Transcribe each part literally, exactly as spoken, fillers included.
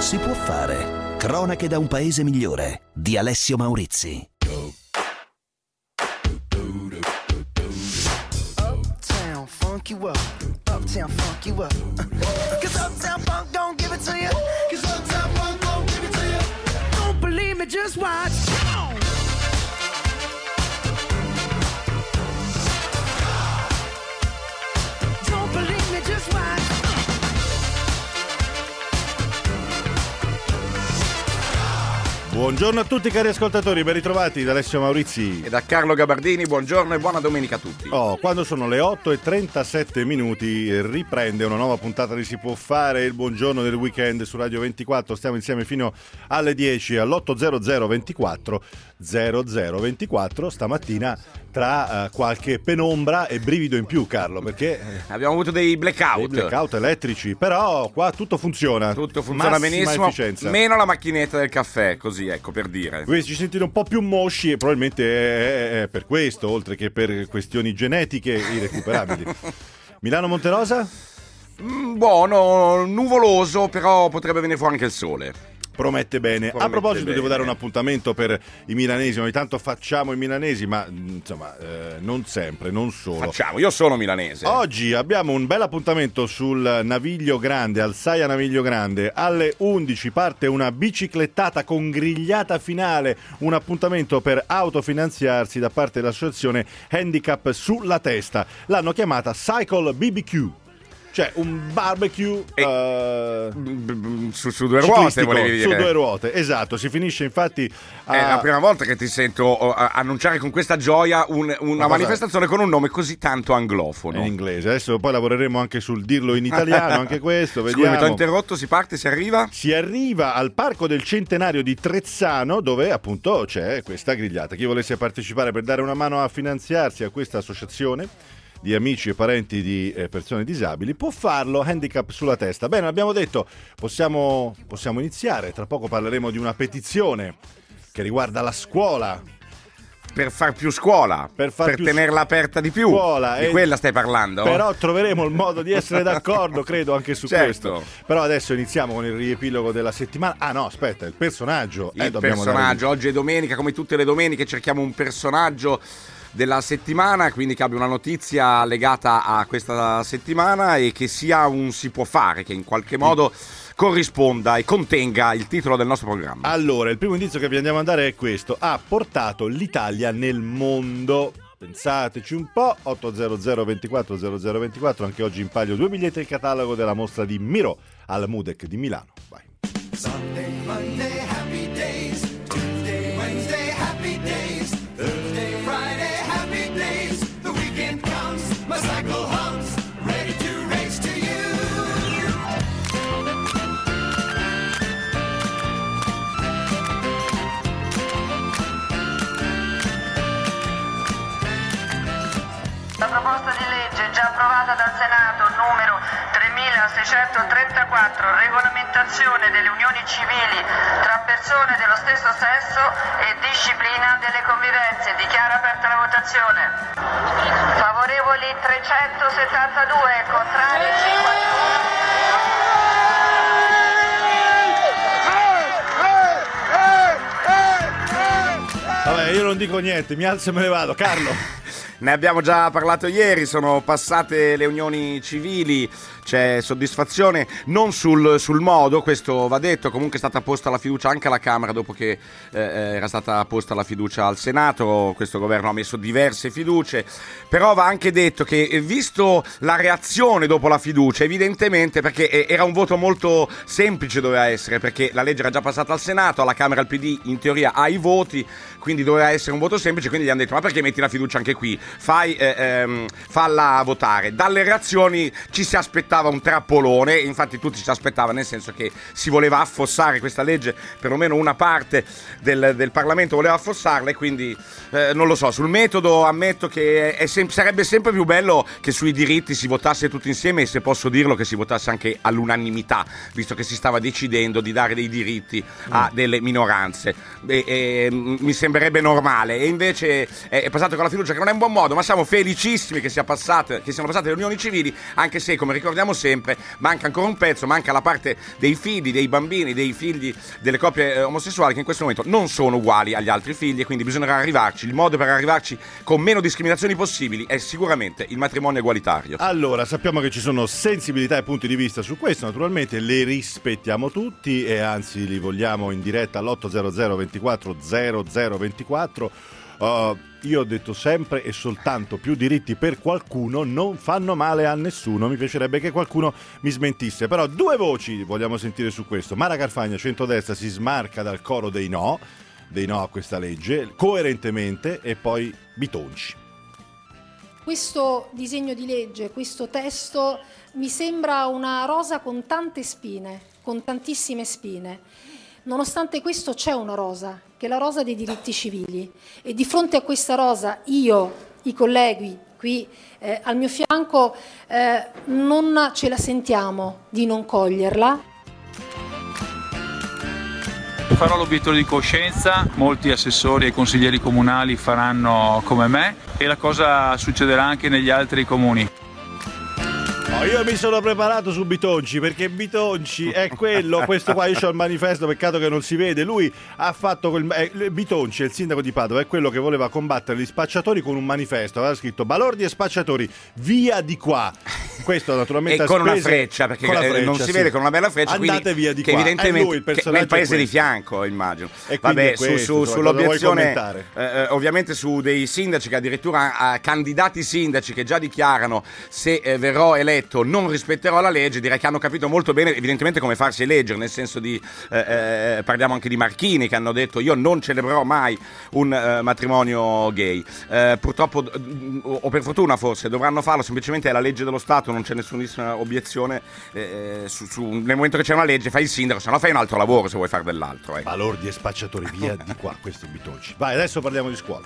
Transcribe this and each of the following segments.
si può fare. Cronache da un paese migliore di Alessio Maurizi. Uptown funk you up, uptown funk you up. Cause uptown funk don't give it to you. Cause uptown funk don't give it to you. Don't believe me, just watch. Don't believe me, just watch. Buongiorno a tutti cari ascoltatori, ben ritrovati da Alessio Maurizi e da Carlo Gabardini. Buongiorno e buona domenica a tutti. Oh, quando sono le otto e trentasette minuti riprende una nuova puntata di Si può fare, il buongiorno del weekend su Radio ventiquattro. Stiamo insieme fino alle dieci all'otto zero zero ventiquattro zero zero ventiquattro stamattina, tra uh, qualche penombra e brivido in più, Carlo, perché abbiamo avuto dei blackout dei blackout elettrici, però qua tutto funziona, tutto funziona massima benissimo, efficienza. Meno la macchinetta del caffè, così, ecco, per dire. Voi ci sentite un po' più mosci e probabilmente è, è per questo, oltre che per questioni genetiche irrecuperabili. Milano Monterosa? Mm, buono, nuvoloso, però potrebbe venire fuori anche il sole. Promette bene. Promette a proposito bene. Devo dare un appuntamento per i milanesi. Ogni tanto facciamo i milanesi, ma insomma eh, non sempre, non solo. Facciamo, io sono milanese. Oggi abbiamo un bel appuntamento sul Naviglio Grande, al Saia Naviglio Grande. Alle undici parte una biciclettata con grigliata finale, un appuntamento per autofinanziarsi da parte dell'associazione Handicap sulla Testa. L'hanno chiamata Cycle B B Q. Cioè un barbecue e, uh, su, su due ruote, volevi dire. Su due ruote, esatto. Si finisce infatti a... È la prima volta che ti sento uh, annunciare con questa gioia un, una Ma manifestazione con un nome così tanto anglofono. In inglese. Adesso poi lavoreremo anche sul dirlo in italiano, anche questo. Scusa, vediamo. mi ho interrotto, si parte, si arriva? Si arriva al Parco del Centenario di Trezzano, dove appunto c'è questa grigliata. Chi volesse partecipare per dare una mano a finanziarsi a questa associazione di amici e parenti di eh, persone disabili può farlo. Handicap sulla Testa. Bene, abbiamo detto possiamo, possiamo iniziare. Tra poco parleremo di una petizione che riguarda la scuola, per far più scuola, per, far per più tenerla aperta di più. Scuola, di e... quella stai parlando? Però troveremo il modo di essere d'accordo, credo, anche su certo. questo. Però adesso iniziamo con il riepilogo della settimana. Ah no, aspetta, il personaggio. Il eh, dobbiamo personaggio, dare... oggi è domenica, come tutte le domeniche cerchiamo un personaggio della settimana, quindi che abbia una notizia legata a questa settimana e che sia un si può fare, che in qualche modo corrisponda e contenga il titolo del nostro programma. Allora, il primo indizio che vi andiamo a dare è questo: ha portato l'Italia nel mondo. Pensateci un po'. Otto zero zero ventiquattro zero zero ventiquattro. Anche oggi in palio due biglietti del catalogo della mostra di Miro al Mudec di Milano. Vai. Sunday, Monday, happy days. Tuesday, Wednesday, happy days. Thursday, Friday, happy days. The weekend comes, my cycle hums, ready to race to you. La proposta di legge già approvata dal Senato numero tremilaseicentotrentaquattro, regolamentazione delle unioni civili tra persone dello stesso sesso e disciplina delle convivenze. Dichiaro aperta la votazione. Favorevoli trecentosettantadue, contrari cinquantuno. Vabbè, io non dico niente, mi alzo e me ne vado. Carlo. Ne abbiamo già parlato ieri, sono passate le unioni civili, c'è soddisfazione non sul, sul modo, questo va detto. Comunque è stata posta la fiducia anche alla Camera dopo che eh, era stata posta la fiducia al Senato. Questo governo ha messo diverse fiducie, però va anche detto che, visto la reazione dopo la fiducia, evidentemente, perché era un voto molto semplice, doveva essere, perché la legge era già passata al Senato, alla Camera il P D in teoria ha i voti, quindi doveva essere un voto semplice, quindi gli hanno detto: ma perché metti la fiducia anche qui? Fai, eh, ehm, falla votare. Dalle reazioni ci si aspettava un trappolone, infatti tutti ci aspettavano, nel senso che si voleva affossare questa legge, perlomeno una parte del, del Parlamento voleva affossarla, e quindi eh, non lo so, sul metodo ammetto che è sem- sarebbe sempre più bello che sui diritti si votasse tutti insieme, e se posso dirlo che si votasse anche all'unanimità, visto che si stava decidendo di dare dei diritti a delle minoranze, e, e, mi sembrerebbe normale, e invece è, è passato con la fiducia, che non è un buon modo, ma siamo felicissimi che sia passate, che siano passate le unioni civili, anche se, come ricordiamo sempre, manca ancora un pezzo, manca la parte dei figli, dei bambini, dei figli delle coppie eh, omosessuali, che in questo momento non sono uguali agli altri figli, e quindi bisognerà arrivarci. Il modo per arrivarci con meno discriminazioni possibili è sicuramente il matrimonio egualitario. Allora, sappiamo che ci sono sensibilità e punti di vista su questo, naturalmente le rispettiamo tutti e anzi li vogliamo in diretta all'otto zero zero ventiquattro zero zero ventiquattro. Uh, io ho detto sempre e soltanto più diritti per qualcuno non fanno male a nessuno. Mi piacerebbe che qualcuno mi smentisse, però due voci vogliamo sentire su questo. Mara Carfagna, centrodestra, si smarca dal coro dei no, dei no a questa legge, coerentemente, e poi Bitonci. Questo disegno di legge, questo testo mi sembra una rosa con tante spine, con tantissime spine. Nonostante questo c'è una rosa, che è la rosa dei diritti civili, e di fronte a questa rosa io, i colleghi qui eh, al mio fianco, eh, non ce la sentiamo di non coglierla. Farò l'obiettore di coscienza, molti assessori e consiglieri comunali faranno come me e la cosa succederà anche negli altri comuni. No, io mi sono preparato su Bitonci, perché Bitonci è quello, questo qua, io ho il manifesto, peccato che non si vede, lui ha fatto quel, eh, Bitonci, il sindaco di Padova, è quello che voleva combattere gli spacciatori con un manifesto, aveva scritto balordi e spacciatori, via di qua. Questo naturalmente e con spese, una freccia, perché con freccia, non si sì. vede, con una bella freccia, andate quindi, via di che qua. evidentemente È lui il che nel paese di fianco, immagino. E Vabbè, questo, su, su, insomma, sull'obiezione eh, ovviamente su dei sindaci che addirittura eh, candidati sindaci che già dichiarano se eh, verrò eletto non rispetterò la legge, direi che hanno capito molto bene evidentemente come farsi eleggere, nel senso di eh, eh, parliamo anche di Marchini, che hanno detto io non celebrerò mai un eh, matrimonio gay. Eh, purtroppo o per fortuna forse dovranno farlo, semplicemente è la legge dello Stato, non c'è nessunissima obiezione eh, su, su, nel momento che c'è una legge fai il sindaco, se no fai un altro lavoro se vuoi fare dell'altro. Ecco. Balordi e spacciatori, via di qua, questo è Bitonci. Vai, adesso parliamo di scuola.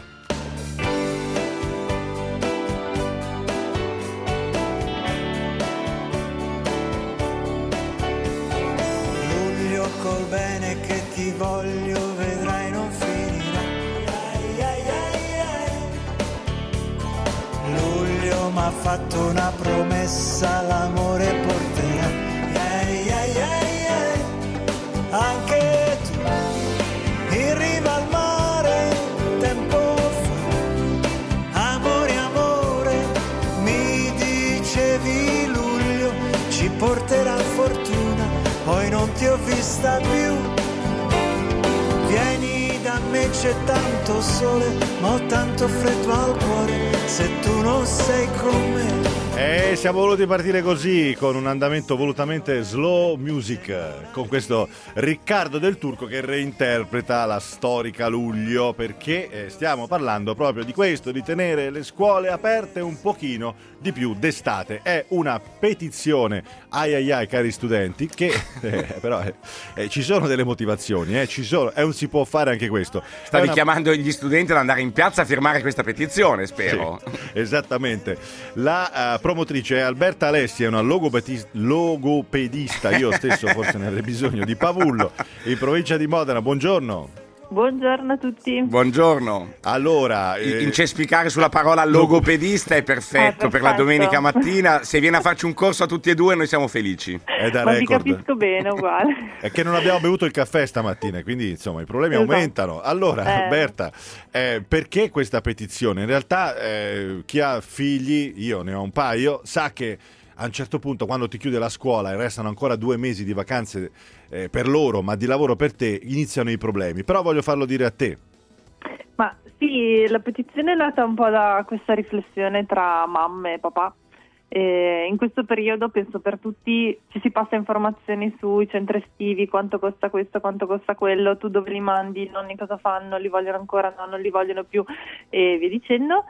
Luglio col bene che ti voglio, vedrai non finirà. Ai, ai, ai, ai. Luglio m'ha fatto una promessa, l'amore porterà. Ai, ai, ai, ai. Anche tu in riva al mare tempo fa, amore amore, mi dicevi luglio ci porterà fortuna, poi non ti ho vista più. Vieni da me, c'è tanto sole, ma ho tanto freddo al cuore, se tu non sei con me. E siamo voluti partire così, con un andamento volutamente slow music, con questo Riccardo Del Turco che reinterpreta la storica Luglio, perché eh, stiamo parlando proprio di questo, di tenere le scuole aperte un pochino di più d'estate. È una petizione, ai ai ai cari studenti, che eh, però eh, eh, ci sono delle motivazioni, eh, ci sono, e non si può fare anche questo. Stavi una... chiamando gli studenti ad andare in piazza a firmare questa petizione, spero. Sì, esattamente. La uh, promotrice è Alberta Alessi, è una logopedis- logopedista, io stesso forse ne avrei bisogno, di Pavullo, in provincia di Modena. Buongiorno. Buongiorno a tutti. Buongiorno. Allora, eh... incespicare sulla parola logopedista è perfetto, ah, perfetto per la domenica mattina. Se viene a farci un corso a tutti e due noi siamo felici. È da Ma record. vi capisco bene, uguale. È che non abbiamo bevuto il caffè stamattina, quindi insomma i problemi esatto. aumentano. Allora, eh. Alberta, eh, perché questa petizione? In realtà eh, chi ha figli, io ne ho un paio, sa che a un certo punto, quando ti chiude la scuola e restano ancora due mesi di vacanze eh, per loro, ma di lavoro per te, iniziano i problemi. Però voglio farlo dire a te. Ma sì, la petizione è nata un po' da questa riflessione tra mamma e papà. E in questo periodo, penso per tutti, ci si passa informazioni sui centri estivi, quanto costa questo, quanto costa quello, tu dove li mandi, i nonni cosa fanno, li vogliono ancora, no, non li vogliono più, e via dicendo.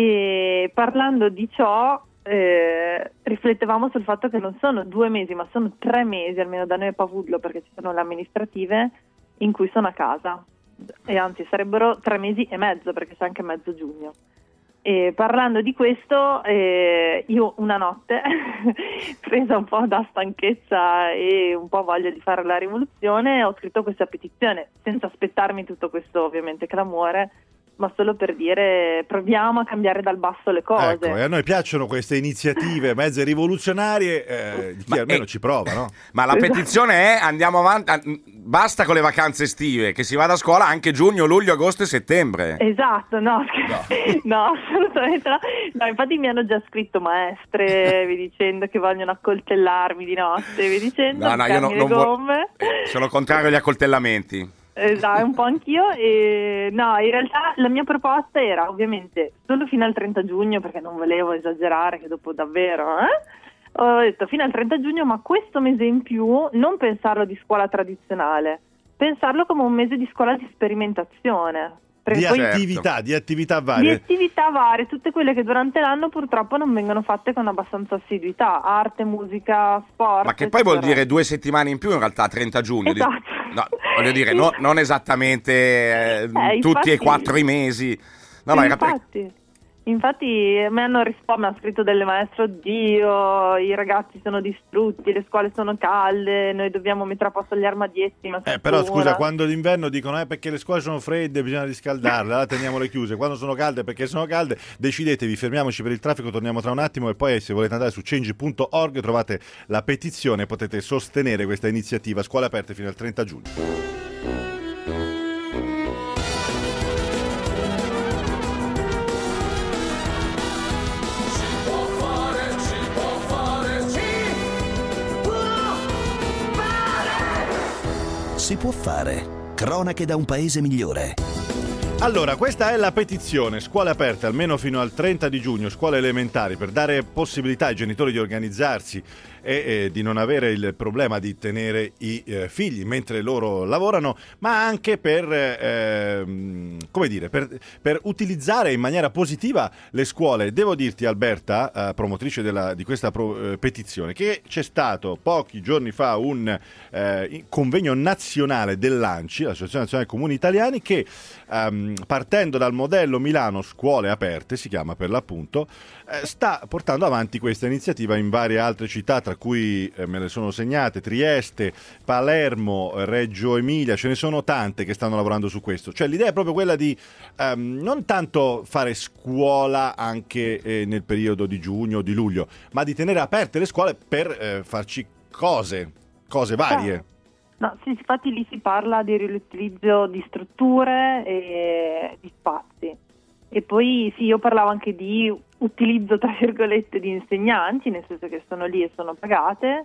E parlando di ciò, Eh, riflettevamo sul fatto che non sono due mesi ma sono tre mesi, almeno da noi a Pavullo, perché ci sono le amministrative, in cui sono a casa, e anzi sarebbero tre mesi e mezzo perché c'è anche mezzo giugno. E parlando di questo, eh, io una notte presa un po' da stanchezza e un po' voglia di fare la rivoluzione, ho scritto questa petizione senza aspettarmi tutto questo ovviamente clamore, ma solo per dire proviamo a cambiare dal basso le cose. Ecco, e a noi piacciono queste iniziative mezze rivoluzionarie, eh, chi Ma almeno è- ci prova, no? Ma la petizione è andiamo avanti, ah, basta con le vacanze estive, che si vada a scuola anche giugno, luglio, agosto e settembre. Esatto, no, scher- no. assolutamente no. No, infatti mi hanno già scritto maestre vi dicendo che vogliono accoltellarmi di notte, vi dicendo No, no, io no- buttarmi non le vo- gomme. eh, sono contrario agli accoltellamenti. Esatto, un po' anch'io. E no, in realtà la mia proposta era ovviamente solo fino al trenta giugno, perché non volevo esagerare, che dopo davvero eh? Ho detto fino al trenta giugno, ma questo mese in più non pensarlo di scuola tradizionale, pensarlo come un mese di scuola di sperimentazione. Perché Di poi- attività, di attività di varie. attività varie, tutte quelle che durante l'anno purtroppo non vengono fatte con abbastanza assiduità, arte, musica, sport. Ma che poi vuol eccetera. dire due settimane in più in realtà, trenta giugno. Di- Esatto. No, voglio dire, no- non esattamente eh, Eh, tutti e infatti- quattro i mesi. No, no, era per- infatti, infatti mi hanno risposto, mi hanno scritto delle maestre, oddio, i ragazzi sono distrutti, le scuole sono calde, noi dobbiamo mettere a posto gli armadietti. Ma Eh, però sicura? scusa, quando d'inverno dicono eh, perché le scuole sono fredde bisogna riscaldarle, allora teniamole chiuse. Quando sono calde perché sono calde, decidetevi, fermiamoci per il traffico, torniamo tra un attimo e poi se volete andare su change punto org trovate la petizione e potete sostenere questa iniziativa. Scuole aperte fino al trenta giugno. Si può fare. Cronache da un paese migliore. Allora, questa è la petizione, scuole aperte almeno fino al trenta di giugno, scuole elementari, per dare possibilità ai genitori di organizzarsi e eh, di non avere il problema di tenere i eh, figli mentre loro lavorano, ma anche per, eh, come dire, per, per utilizzare in maniera positiva le scuole. Devo dirti, Alberta, eh, promotrice della, di questa pro, eh, petizione, che c'è stato pochi giorni fa un eh, convegno nazionale dell'A N C I, l'Associazione Nazionale Comuni Italiani, che ehm, partendo dal modello Milano Scuole Aperte, si chiama per l'appunto, eh, sta portando avanti questa iniziativa in varie altre città, tra cui eh, me le sono segnate Trieste, Palermo, Reggio Emilia, ce ne sono tante che stanno lavorando su questo. Cioè l'idea è proprio quella di ehm, non tanto fare scuola anche eh, nel periodo di giugno o di luglio, ma di tenere aperte le scuole per eh, farci cose, cose varie. No, sì, infatti lì si parla di riutilizzo di strutture e di spazi. E poi sì, io parlavo anche di utilizzo, tra virgolette, di insegnanti, nel senso che sono lì e sono pagate.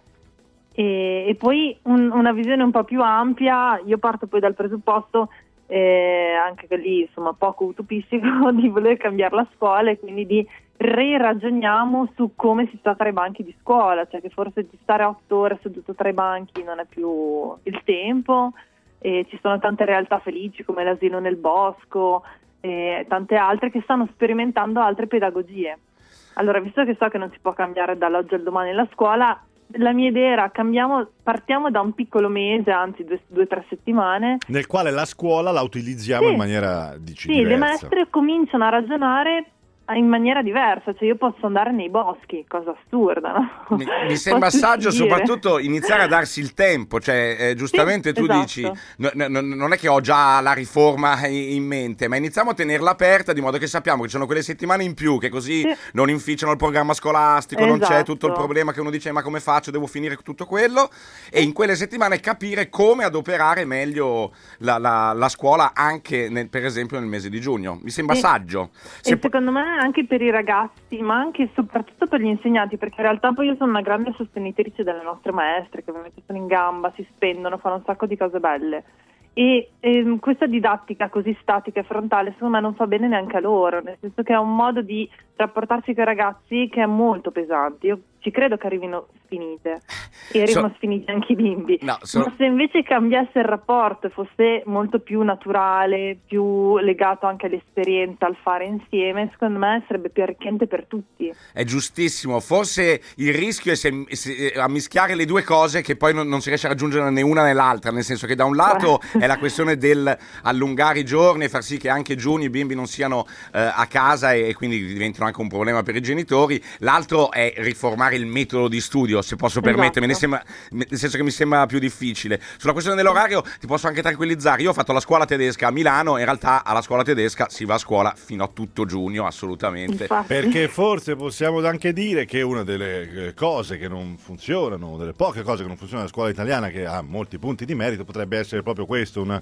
E, e poi un- una visione un po' più ampia, io parto poi dal presupposto, eh, anche lì insomma poco utopistico, di voler cambiare la scuola e quindi di re-ragioniamo su come si sta tra i banchi di scuola, cioè che forse di stare otto ore seduto tra i banchi non è più il tempo, e ci sono tante realtà felici come l'asilo nel bosco e tante altre che stanno sperimentando altre pedagogie. Allora, visto che so che non si può cambiare dall'oggi al domani la scuola, la mia idea era cambiamo, partiamo da un piccolo mese, anzi due o tre settimane, Nel quale la scuola la utilizziamo Sì. in maniera dici, sì, le diversa. maestre cominciano a ragionare in maniera diversa, cioè io posso andare nei boschi, cosa assurda, no? Mi, mi sembra Posso saggio dire. soprattutto iniziare a darsi il tempo, cioè eh, giustamente Sì, tu esatto. dici no- no- no- non è che ho già la riforma in in mente, ma iniziamo a tenerla aperta di modo che sappiamo che ci sono quelle settimane in più che così Sì. non inficiano il programma scolastico, non c'è Esatto. tutto il problema che uno dice ma come faccio, devo finire tutto quello, e in quelle settimane capire come adoperare meglio la, la- la scuola anche nel- per esempio nel mese di giugno. Mi sembra Sì. saggio. Se E po- secondo me anche per i ragazzi, ma anche e soprattutto per gli insegnanti, perché in realtà poi io sono una grande sostenitrice delle nostre maestre che ovviamente sono in gamba, si spendono, fanno un sacco di cose belle. E ehm, questa didattica così statica e frontale secondo me non fa bene neanche a loro, nel senso che è un modo di rapportarsi con i ragazzi che è molto pesante. Io ci credo che arrivino sfinite e arrivano So- sfiniti anche i bimbi, No, so- ma se invece cambiasse il rapporto e fosse molto più naturale, più legato anche all'esperienza, al fare insieme, secondo me sarebbe più arricchente per tutti. È giustissimo, forse il rischio è se, se- a mischiare le due cose che poi non, non si riesce a raggiungere né una né l'altra, nel senso che da un lato è la questione del allungare i giorni e far sì che anche giugno i bimbi non siano eh, a casa e, e quindi diventino immagino anche un problema per i genitori. L'altro è riformare il metodo di studio, se posso Esatto. permettermi, ne sembra, nel senso che mi sembra più difficile. Sulla questione dell'orario ti posso anche tranquillizzare, io ho fatto la scuola tedesca a Milano, in realtà alla scuola tedesca si va a scuola fino a tutto giugno, assolutamente. Infatti. Perché forse possiamo anche dire che una delle eh, cose che non funzionano, delle poche cose che non funzionano nella scuola italiana, che ha molti punti di merito, potrebbe essere proprio questo, un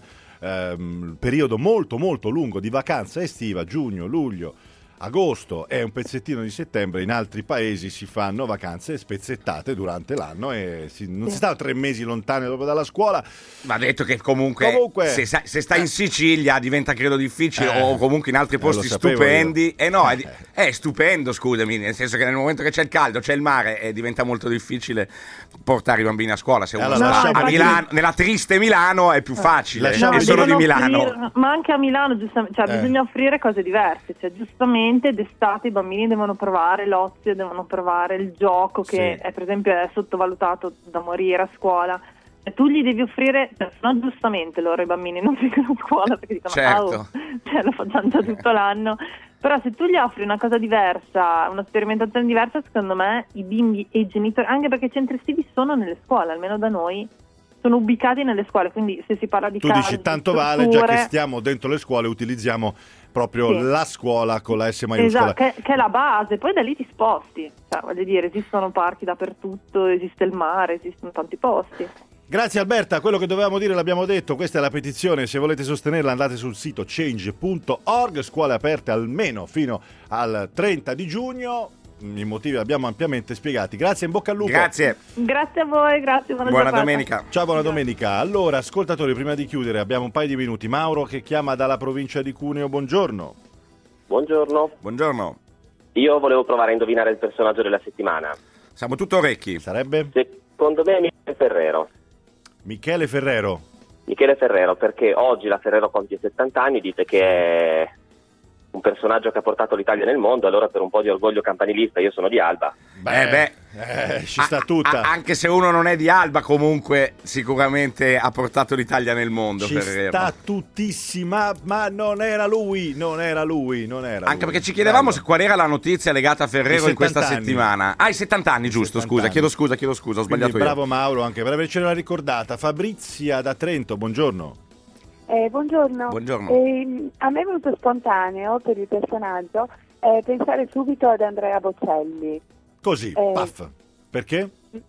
ehm, periodo molto molto lungo di vacanza estiva, giugno, luglio, agosto e un pezzettino di settembre. In altri paesi si fanno vacanze spezzettate durante l'anno e si, non si sta tre mesi lontani proprio dalla scuola. Va detto che comunque, Comunque- se, sa- se stai in Sicilia diventa credo difficile, Eh, o comunque in altri eh, posti lo sapevo stupendi. io. Eh no, è, di- Eh. è stupendo, scusami, nel senso che nel momento che c'è il caldo, c'è il mare, e diventa molto difficile portare i bambini a scuola. Se uno Allora, sta lasciamo a dire- Milano, nella triste Milano è più facile, Lasciamo è dire- solo di devono Milano. offrire- ma anche a Milano giustamente, cioè, Eh. bisogna offrire cose diverse, cioè, giustamente d'estate i bambini devono provare l'ozio, devono provare il gioco che Sì. è, per esempio è sottovalutato da morire a scuola. E tu gli devi offrire, cioè, no, giustamente loro i bambini non vengono a scuola perché dicono Certo. "Ah, oh, cioè, lo facciamo già tutto l'anno", però se tu gli offri una cosa diversa, una sperimentazione diversa, secondo me i bimbi e i genitori, anche perché i centri estivi sono nelle scuole, almeno da noi sono ubicati nelle scuole, quindi se si parla di Tu case, dici di tanto vale, già che strutture- stiamo dentro le scuole utilizziamo proprio Sì. la scuola con la S maiuscola. Esatto, che, che è la base, poi da lì ti sposti, cioè, voglio dire, esistono parchi dappertutto, esiste il mare, esistono tanti posti. Grazie Alberta, quello che dovevamo dire l'abbiamo detto, questa è la petizione, se volete sostenerla andate sul sito change punto org, scuole aperte almeno fino al trenta di giugno, i motivi li abbiamo ampiamente spiegati. Grazie, in bocca al lupo. Grazie, Grazie a voi, grazie, buona, buona giornata. domenica. Ciao, buona domenica. Allora, ascoltatori, prima di chiudere abbiamo un paio di minuti. Mauro che chiama dalla provincia di Cuneo, buongiorno. Buongiorno, Buongiorno, io volevo provare a indovinare il personaggio della settimana. siamo tutto orecchi. Sarebbe Secondo me è Michele Ferrero. Michele Ferrero. Michele Ferrero, perché oggi la Ferrero compie settanta anni, dite che è un personaggio che ha portato l'Italia nel mondo, allora per un po' di orgoglio campanilista io sono di Alba. Eh beh, eh, ci sta a- tutta. a- anche se uno non è di Alba, comunque sicuramente ha portato l'Italia nel mondo. Ci Ferrero. sta tuttissima, ma non era lui, non era lui, non era Anche lui. perché ci chiedevamo Bello. se qual era la notizia legata a Ferrero I in questa settanta anni. settimana. Ah, i settanta anni, giusto, settanta scusa, anni. chiedo scusa, chiedo scusa, ho Quindi sbagliato bravo Mauro anche per avercela ricordata. Fabrizia da Trento, buongiorno. Eh, buongiorno. Buongiorno. Eh, a me è venuto spontaneo per il personaggio eh, pensare subito ad Andrea Bocelli, Così, Eh. paff. Perché?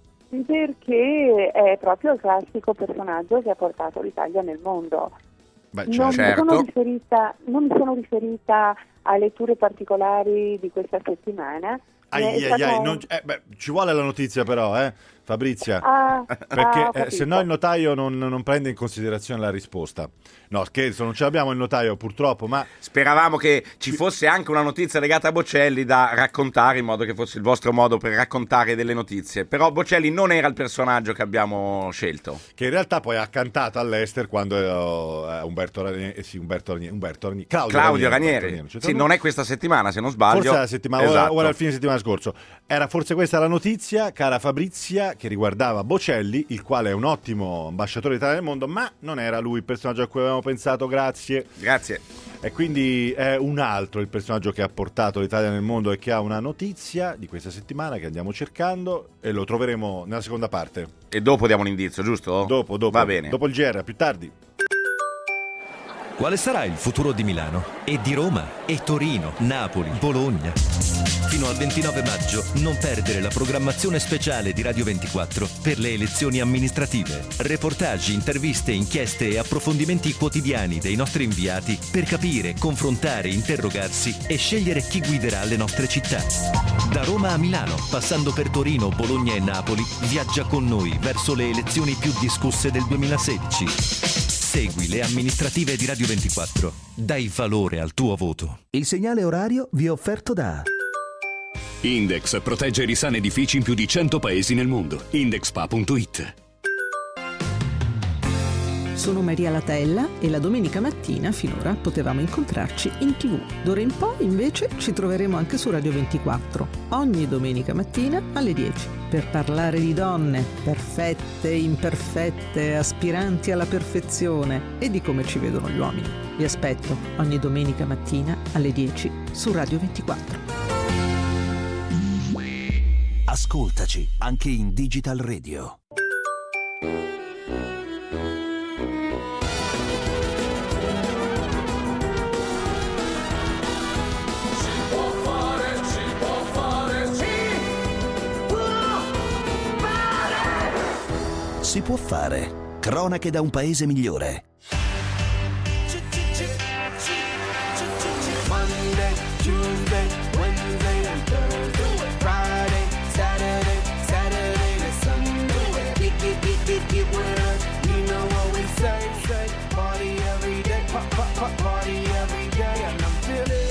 perché è proprio il classico personaggio che ha portato l'Italia nel mondo. Beh, Non, mi certo. sono riferita, non mi sono riferita a letture particolari di questa settimana. Ai, È ai, stato- ai, non- eh, beh, ci vuole la notizia però, eh, Fabrizia. Ah, Perché ah, ho eh, se capito. no il notaio non, non prende in considerazione la risposta. No, scherzo, non ce l'abbiamo il notaio purtroppo, ma Speravamo che ci fosse anche una notizia legata a Bocelli da raccontare, in modo che fosse il vostro modo per raccontare delle notizie. Però Bocelli non era il personaggio che abbiamo scelto. che in realtà poi ha cantato all'Ester quando eh, Umberto Ranieri, eh, sì, Umberto Ranieri, Umberto Ranieri, Claudio, Claudio Ranieri, Ranieri. Umberto Ranieri, Sì, non è questa settimana, se non sbaglio. Forse la settimana, ora- Esatto. ora al fine settimana scorso. Era forse questa la notizia, cara Fabrizia, che riguardava Bocelli, il quale è un ottimo ambasciatore d'Italia nel mondo, ma non era lui il personaggio a cui avevamo pensato, grazie. Grazie. E quindi è un altro il personaggio che ha portato l'Italia nel mondo e che ha una notizia di questa settimana che andiamo cercando e lo troveremo nella seconda parte. E dopo diamo un indizio, giusto? Dopo, dopo. Va bene. Dopo il G R, più tardi. Quale sarà il futuro di Milano? E di Roma? E Torino? Napoli? Bologna? Fino al ventinove maggio non perdere la programmazione speciale di Radio ventiquattro per le elezioni amministrative. Reportage, interviste, inchieste e approfondimenti quotidiani dei nostri inviati per capire, confrontare, interrogarsi e scegliere chi guiderà le nostre città. Da Roma a Milano, passando per Torino, Bologna e Napoli, viaggia con noi verso le elezioni più discusse del duemilasedici. Segui le amministrative di Radio ventiquattro. Dai valore al tuo voto. Il segnale orario vi è offerto da Index protegge risane edifici in più di cento paesi nel mondo. indexpa punto it. Sono Maria Latella e la domenica mattina finora potevamo incontrarci in tivù. D'ora in poi invece ci troveremo anche su Radio ventiquattro, ogni domenica mattina alle dieci, per parlare di donne, perfette, imperfette, aspiranti alla perfezione e di come ci vedono gli uomini. Vi aspetto ogni domenica mattina alle dieci su Radio ventiquattro. Ascoltaci anche in Digital Radio. Si può fare. Cronache da un paese migliore. Monday, Tuesday, Wednesday and Thursday, Friday, Saturday, Saturday to Sunday. Get, get, get, get, get with us. You know what we say, say. Party every day, pop, pop, pop, party every day, and I'm feeling.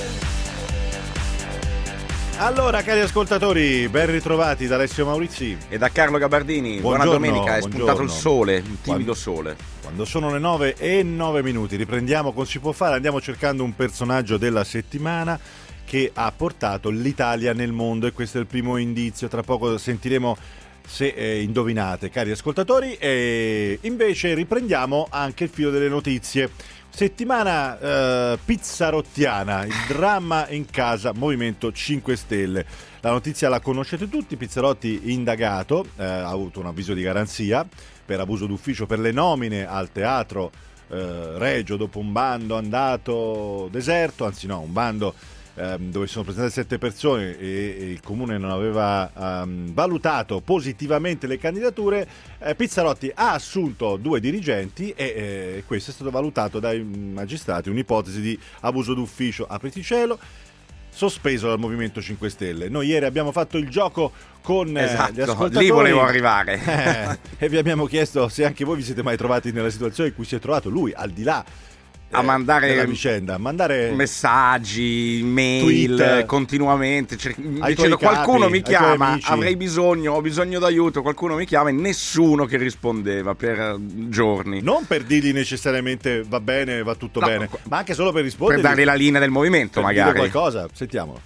Allora, cari ascoltatori, ben ritrovati da Alessio Maurizi e da Carlo Gabardini. Buongiorno, buona domenica, è buongiorno. spuntato il sole, un timido Quando, sole. Quando sono le nove e nove minuti, riprendiamo con Si può fare, andiamo cercando un personaggio della settimana che ha portato l'Italia nel mondo, e questo è il primo indizio. Tra poco sentiremo se eh, indovinate, cari ascoltatori, e invece riprendiamo anche il filo delle notizie. Settimana eh, pizzarottiana, il dramma in casa, Movimento cinque Stelle. La notizia la conoscete tutti, Pizzarotti indagato, eh, ha avuto un avviso di garanzia per abuso d'ufficio per le nomine al teatro eh, Regio dopo un bando andato deserto, anzi no, un bando ehm, dove si sono presentate sette persone e, e il comune non aveva ehm, valutato positivamente le candidature. eh, Pizzarotti ha assunto due dirigenti e eh, questo è stato valutato dai magistrati un'ipotesi di abuso d'ufficio, apriti cielo, sospeso dal Movimento cinque Stelle. Noi ieri abbiamo fatto il gioco con eh, esatto, gli ascoltatori, lì volevo arrivare eh, e vi abbiamo chiesto se anche voi vi siete mai trovati nella situazione in cui si è trovato lui, al di là a eh, mandare della vicenda, mandare messaggi, mail tweet, continuamente cer- ai dicendo tuoi qualcuno capi, mi ai tuoi chiama, amici. avrei bisogno, ho bisogno d'aiuto, qualcuno mi chiama, e nessuno che rispondeva per eh, giorni. Non per dirgli necessariamente va bene, va tutto No, bene, ma anche solo per rispondere, per dargli la linea del movimento, per magari dire qualcosa. Sentiamolo.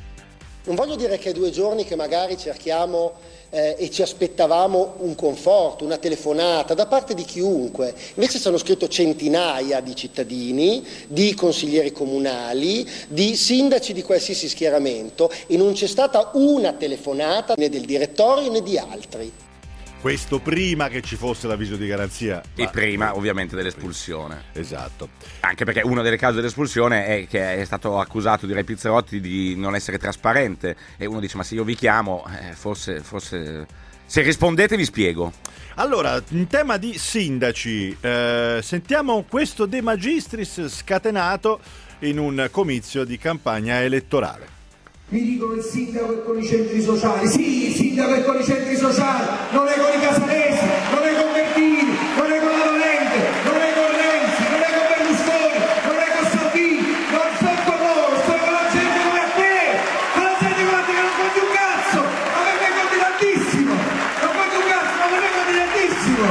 Non voglio dire che è due giorni che magari cerchiamo eh, e ci aspettavamo un conforto, una telefonata da parte di chiunque. Invece ci hanno scritto centinaia di cittadini, di consiglieri comunali, di sindaci di qualsiasi schieramento, e non c'è stata una telefonata né del direttorio né di altri. Questo prima che ci fosse l'avviso di garanzia. E Ma, prima ovviamente dell'espulsione. Esatto. Anche perché una delle cause dell'espulsione è che è stato accusato, direi, Pizzarotti di non essere trasparente, e uno dice: ma se io vi chiamo, eh, forse, forse se rispondete vi spiego. Allora, in tema di sindaci, eh, sentiamo questo De Magistris scatenato in un comizio di campagna elettorale. Mi dicono il sindaco è con i centri sociali. Sì, il sindaco è con i centri sociali, non è con i casalesi, non è con Verdini, non è con la Valente, non è con Renzi, non è con Berlusconi, non è con Salvini, non sto con loro, sto con la gente come a te, con la gente come a te che non conti un cazzo, ma per me conti tantissimo, non conti un cazzo, ma per me conti tantissimo.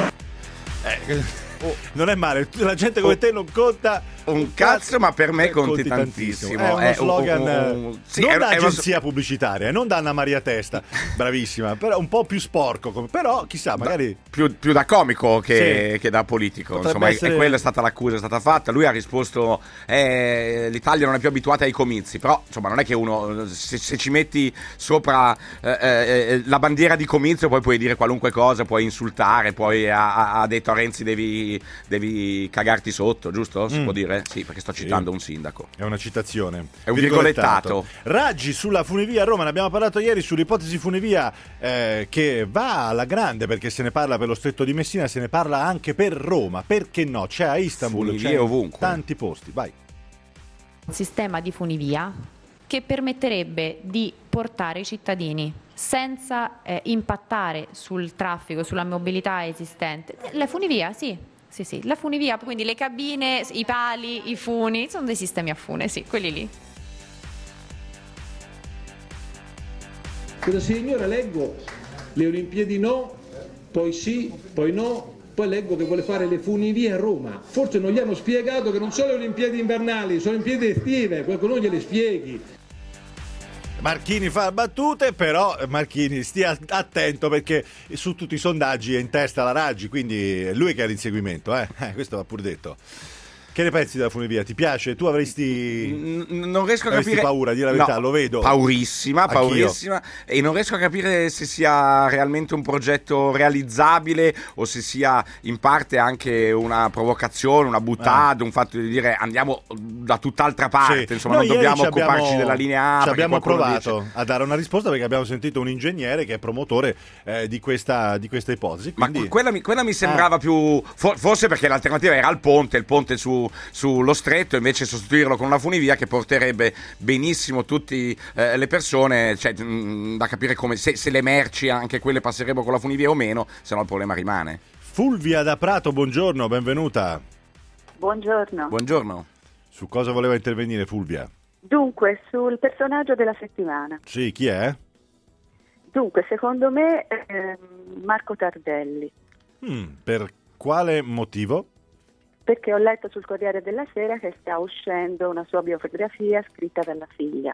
Eh, oh, non è male, la gente come te non conta un cazzo, ma per me conti, conti tantissimo. tantissimo. È uno È slogan un- un- un- sì, non è- da è una- agenzia pubblicitaria, non da Anna Maria Testa, bravissima, però un po' più sporco, come- però chissà, magari più, più da comico che, Sì. che da politico. Potrebbe Insomma, è- essere- è quella è stata l'accusa, è stata fatta. Lui ha risposto: eh, l'Italia non è più abituata ai comizi. Però, insomma, non è che uno, se, se ci metti sopra eh, eh, la bandiera di comizio, poi puoi dire qualunque cosa, puoi insultare, poi ha, ha- ha detto a Renzi devi, devi cagarti sotto, giusto? Si Mm. può dire? Sì, perché sto citando un sindaco. è una citazione. È un virgolettato. Raggi sulla funivia a Roma, ne abbiamo parlato ieri, sull'ipotesi funivia eh, che va alla grande, perché se ne parla per lo Stretto di Messina, se ne parla anche per Roma, perché no? C'è a Istanbul, Funivie c'è in ovunque. tanti posti, vai. Un sistema di funivia che permetterebbe di portare i cittadini senza eh, impattare sul traffico, sulla mobilità esistente. La funivia, sì. Sì, sì, la funivia, quindi le cabine, i pali, i funi, sono dei sistemi a fune, sì, quelli lì. Questa signora leggo le Olimpiadi no, poi sì, poi no, poi leggo che vuole fare le funivie a Roma. Forse non gli hanno spiegato che non sono le Olimpiadi invernali, sono le Olimpiadi estive, qualcuno gliele spieghi. Marchini fa battute, però Marchini stia attento, perché su tutti i sondaggi è in testa la Raggi, quindi è lui che ha l'inseguimento, eh? Eh, questo va pur detto. Che ne pensi della funivia? Ti piace? Tu avresti N- non riesco a avresti capire paura, di la verità, No, lo vedo. Paurissima, Anch'io. paurissima e non riesco a capire se sia realmente un progetto realizzabile o se sia in parte anche una provocazione, una buttata, Ah. un fatto di dire andiamo da tutt'altra parte, Sì. insomma Noi non ieri dobbiamo ci abbiamo- occuparci della linea A. Ci perché abbiamo qualcuno provato dice- a dare una risposta perché abbiamo sentito un ingegnere che è promotore eh, di, questa, di questa ipotesi. Ma Quindi... quella mi, quella mi sembrava Ah. più fo- forse perché l'alternativa era il ponte, il ponte su, sullo stretto, invece sostituirlo con una funivia che porterebbe benissimo tutte eh, le persone, cioè mh, da capire come se, se le merci anche quelle passerebbero con la funivia o meno, se no il problema rimane. Fulvia da Prato, buongiorno, benvenuta. Buongiorno. Buongiorno. Su cosa voleva intervenire Fulvia? Dunque, sul personaggio della settimana. Sì, chi è? Dunque, secondo me ehm, Marco Tardelli, Mm, per quale motivo? perché ho letto sul Corriere della Sera che sta uscendo una sua biografia scritta dalla figlia.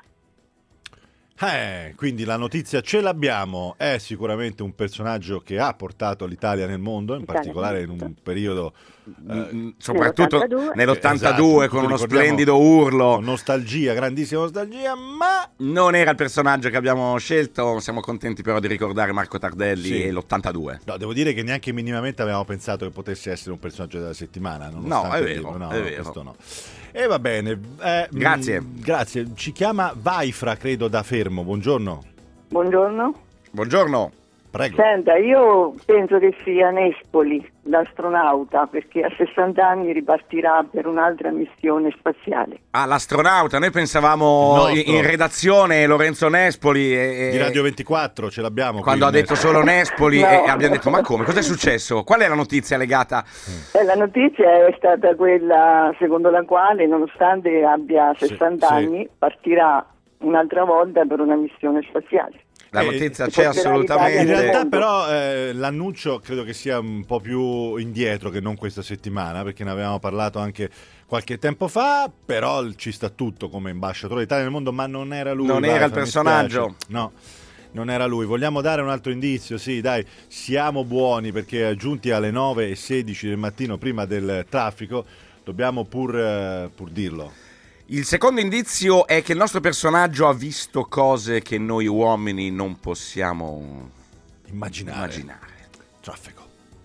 Eh, quindi la notizia ce l'abbiamo, è sicuramente un personaggio che ha portato l'Italia nel mondo, in Italia particolare nel in un periodo eh, soprattutto nell'ottantadue. nell'ottantadue Esatto, con uno ricordiamo, splendido urlo. con nostalgia, grandissima nostalgia, ma Non era il personaggio che abbiamo scelto, siamo contenti però di ricordare Marco Tardelli Sì. e l'ottantadue. no, devo dire che neanche minimamente avevamo pensato che potesse essere un personaggio della settimana. nonostante No, è dirlo. vero, no, è no, vero. questo no. E va bene. eh, Grazie. mm, grazie. Ci chiama Vaifra, credo, da Fermo. Buongiorno. Buongiorno. Buongiorno. Prego. Senta, io penso che sia Nespoli, l'astronauta, perché a sessanta anni ripartirà per un'altra missione spaziale. Ah, l'astronauta, noi pensavamo Il nostro. in, in redazione Lorenzo Nespoli e, Di Radio ventiquattro ce l'abbiamo. quando ha qui, detto Nespoli. solo Nespoli No. e, e abbiamo detto ma come, cos'è successo? Qual è la notizia legata? E la notizia è stata quella secondo la quale, nonostante abbia Sì, sessanta sì. anni, partirà un'altra volta per una missione spaziale. La Eh, notizia si c'è porterà assolutamente. In l'Italia realtà mondo. però eh, l'annuncio credo che sia un po' più indietro che non questa settimana, perché ne avevamo parlato anche qualche tempo fa, però ci sta tutto come ambasciatore d'Italia nel mondo, ma non era lui. Non era Vaifra, il mi personaggio. spiace. No, non era lui. Vogliamo dare un altro indizio? Sì, dai, siamo buoni perché giunti alle nove e sedici del mattino prima del traffico dobbiamo pur, eh, pur dirlo. Il secondo indizio è che il nostro personaggio ha visto cose che noi uomini non possiamo Immaginare. immaginare. Traffico.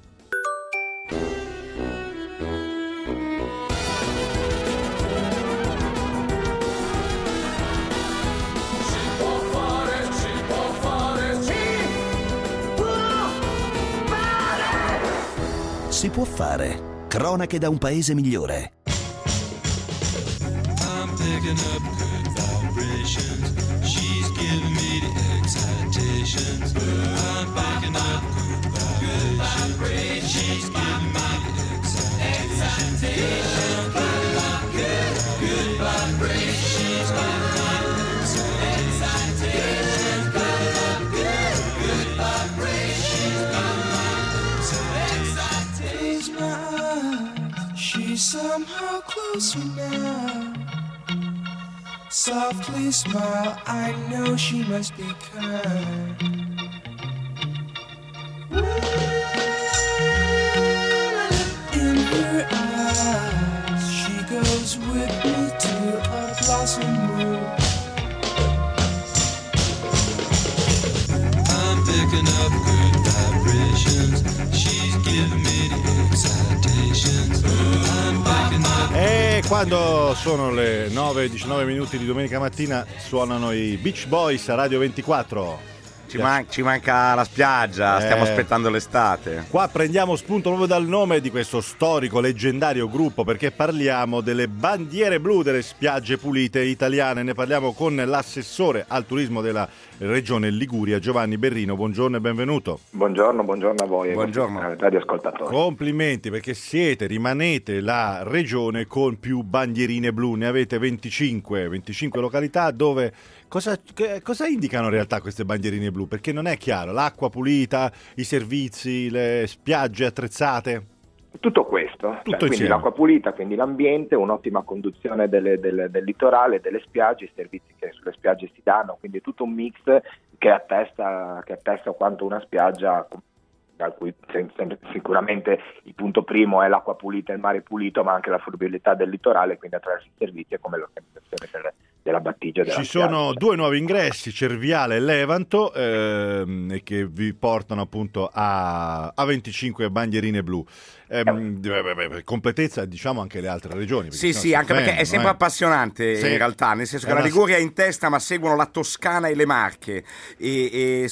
Si può fare. Cronache da un paese migliore. I'm picking up good vibrations. She's giving me the excitations. I'm picking up good vibrations. She's giving me the excitations. I'm picking up good, good vibrations. She's giving me the excitations. Picking up good, good vibrations. Close my eyes. She's somehow closer now. Softly smile, I know she must be kind. In her eyes, she goes with me to a blossom room. I'm picking up good vibrations. She's giving me the excitations. I'm picking up. E quando sono le nove e diciannove minuti di domenica mattina suonano i Beach Boys a Radio ventiquattro. Ci, man- ci manca la spiaggia, stiamo Eh. aspettando l'estate. Qua prendiamo spunto proprio dal nome di questo storico, leggendario gruppo, perché parliamo delle bandiere blu delle spiagge pulite italiane. Ne parliamo con l'assessore al turismo della regione Liguria, Giovanni Berrino. Buongiorno e benvenuto. Buongiorno, buongiorno a voi e Buongiorno. ai radioascoltatori. Complimenti, perché siete, rimanete la regione con più bandierine blu. Ne avete venticinque, venticinque località dove... Cosa, che- cosa indicano in realtà queste bandierine blu? Perché non è chiaro. L'acqua pulita, i servizi, le spiagge attrezzate. Tutto questo, cioè, Tutto quindi insieme. l'acqua pulita, quindi l'ambiente, un'ottima conduzione delle- del, del litorale, delle spiagge, i servizi che sulle spiagge si danno, quindi tutto un mix che attesta, che attesta quanto una spiaggia da cui sem- sem- sicuramente il punto primo è l'acqua pulita e il mare pulito, ma anche la fruibilità del litorale, quindi attraverso i servizi come l'organizzazione del, della battigia. Della Ci spiaggia. sono due nuovi ingressi, Cerviale e Levanto, ehm, e che vi portano appunto a, a venticinque bandierine blu. Ehm, per completezza diciamo anche le altre regioni. Sì, sì, anche perché è sempre eh. appassionante Sì. in realtà, nel senso che È la una- Liguria è in testa, ma seguono la Toscana e le Marche. E, e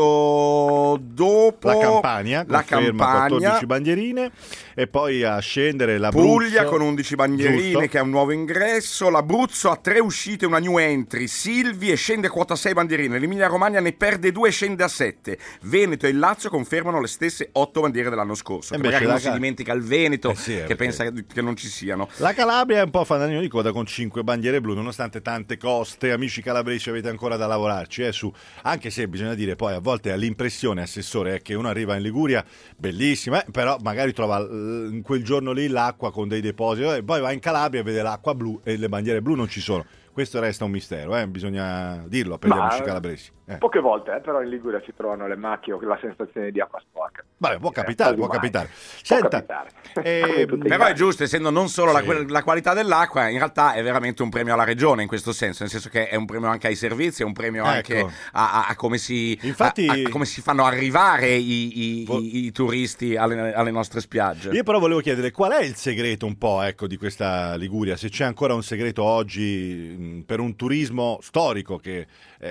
subito dopo La Campania, la conferma Campania, quattordici bandierine, e poi a scendere l'Abruzzo. Puglia con undici bandierine, Giusto. che è un nuovo ingresso. L'Abruzzo ha tre uscite, una new entry. Silvi e scende a quota sei bandierine. L'Emilia Romagna ne perde due e scende a sette. Veneto e il Lazio confermano le stesse otto bandiere dell'anno scorso. E Che invece magari la non si Ca- dimentica il Veneto, Eh sì, eh, che perché- pensa che non ci siano. La Calabria è un po' fanalino di coda con cinque bandiere blu, nonostante tante coste. Amici calabresi, avete ancora da lavorarci, eh, su. Anche se bisogna dire poi a volte ha l'impressione, assessore, è che uno arriva in Liguria, bellissima, eh, però magari trova eh, in quel giorno lì l'acqua con dei depositi, e poi va in Calabria e vede l'acqua blu e le bandiere blu non ci sono. Questo resta un mistero, eh, bisogna dirlo per gli Ma- amici calabresi. Eh. Poche volte, eh, però in Liguria si trovano le macchie o la sensazione di acqua sporca. Vabbè, può capitare, può quasi mai. capitare. Può Senta, capitare. eh, Come tutti i Però è casi. giusto, essendo non solo la, Sì. que- la qualità dell'acqua, in realtà è veramente un premio alla regione in questo senso, nel senso che è un premio anche ai servizi, è un premio Ecco. anche a, a- a come si, Infatti- a, a come si fanno arrivare i, i- i- i turisti alle, alle nostre spiagge. Io però volevo chiedere qual è il segreto un po', ecco, di questa Liguria, se c'è ancora un segreto oggi mh, per un turismo storico che,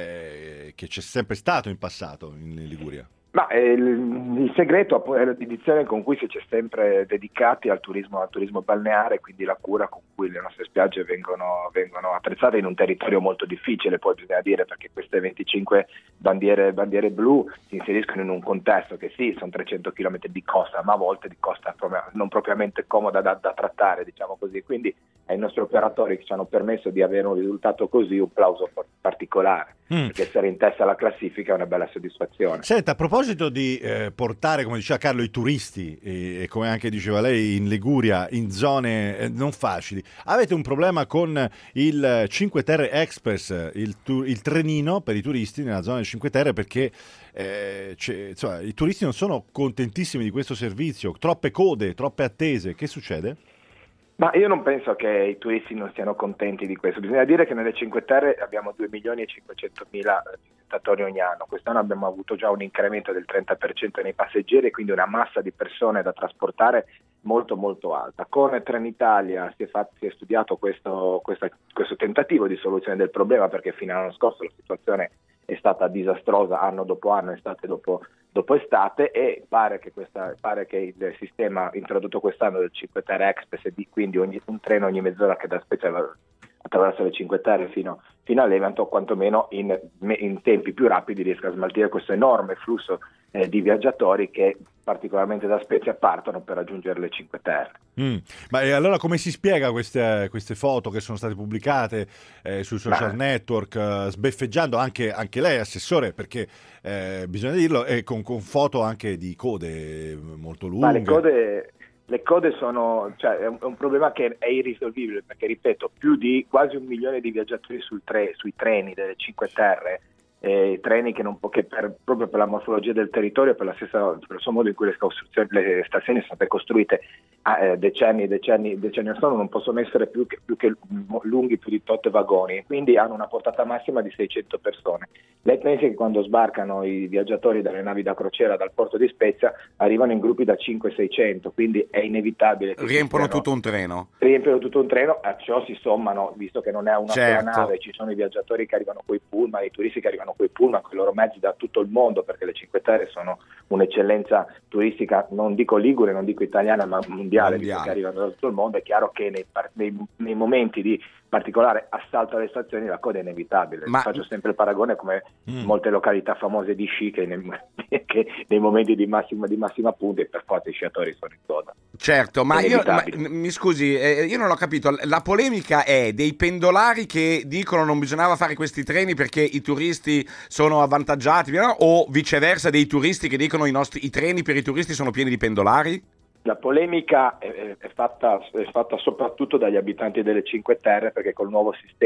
eh, che c'è sempre stato in passato in Liguria. Ma eh, il, il segreto è la dedizione con cui si c'è sempre dedicati al turismo, al turismo balneare, quindi la cura con cui le nostre spiagge vengono, vengono attrezzate in un territorio molto difficile, poi bisogna dire, perché queste venticinque bandiere, bandiere blu si inseriscono in un contesto che sì, sono trecento chilometri di costa, ma a volte di costa proprio- non propriamente comoda da, da trattare, diciamo così, quindi ai nostri operatori che ci hanno permesso di avere un risultato così un plauso particolare, Mm. perché essere in testa alla classifica è una bella soddisfazione. Senta, a proposito di eh, portare, come diceva Carlo, i turisti, e, e come anche diceva lei, in Liguria, in zone eh, non facili, avete un problema con il Cinque Terre Express, il, tu- il trenino per i turisti nella zona del Cinque Terre, perché eh, c'è- insomma, i turisti non sono contentissimi di questo servizio, troppe code, troppe attese, che succede? Ma io non penso che i turisti non siano contenti di questo. Bisogna dire che nelle Cinque Terre abbiamo due milioni e cinquecentomila visitatori ogni anno. Quest'anno abbiamo avuto già un incremento del trenta per cento nei passeggeri e quindi una massa di persone da trasportare molto molto alta. Con Trenitalia si è, fatto, si è studiato questo, questa, questo tentativo di soluzione del problema, perché fino all'anno scorso la situazione è stata disastrosa anno dopo anno, estate dopo, dopo estate, e pare che, questa, pare che il sistema introdotto quest'anno del Cinque Terre Express, e di, quindi ogni, un treno ogni mezz'ora che da Spezia attraverso le Cinque Terre fino, fino a Levanto, o quantomeno in, in tempi più rapidi riesca a smaltire questo enorme flusso eh, di viaggiatori che particolarmente da Spezia partono per raggiungere le Cinque Terre. Mm. Ma e allora come si spiega queste, queste foto che sono state pubblicate eh, sui social Beh. network, eh, sbeffeggiando anche, anche lei, assessore, perché eh, bisogna dirlo, e con, con foto anche di code molto lunghe. Ma le code, le code sono, cioè, è un, è un problema che è irrisolvibile, perché ripeto, più di quasi un milione di viaggiatori sul tre, sui treni delle Cinque Terre, eh, treni che, non, che per, proprio per la morfologia del territorio, per, la stessa, per il suo modo in cui le, costruzioni, le stazioni sono state costruite eh, decenni e decenni, decenni or sono, non possono essere più che, più che lunghi più di tot vagoni, quindi hanno una portata massima di seicento persone. Lei pensi che quando sbarcano i viaggiatori dalle navi da crociera dal porto di Spezia arrivano in gruppi da cinquecento seicento, quindi è inevitabile che Riempiono siano, tutto un treno. riempiono tutto un treno. A ciò si sommano, visto che non è una Certo. sola nave, ci sono i viaggiatori che arrivano coi pullman, i turisti che arrivano coi pullman, con i loro mezzi da tutto il mondo, perché le Cinque Terre sono un'eccellenza turistica, non dico ligure, non dico italiana, ma mondiale, Mondiale. visto che arrivano da tutto il mondo. È chiaro che nei, par- nei, nei momenti di particolare assalto alle stazioni la coda è inevitabile. Ma- Faccio sempre il paragone come Mm. molte località famose di sci che nei, che nei momenti di massima, di massima punta per forza i sciatori sono in coda. Certo, ma io ma, Inevitabile. mi scusi, eh, io non l'ho capito. La polemica è dei pendolari che dicono non bisognava fare questi treni perché i turisti sono avvantaggiati, no? O viceversa dei turisti che dicono i nostri i treni per i turisti sono pieni di pendolari? La polemica è, è, fatta, è fatta soprattutto dagli abitanti delle Cinque Terre, perché col nuovo sistema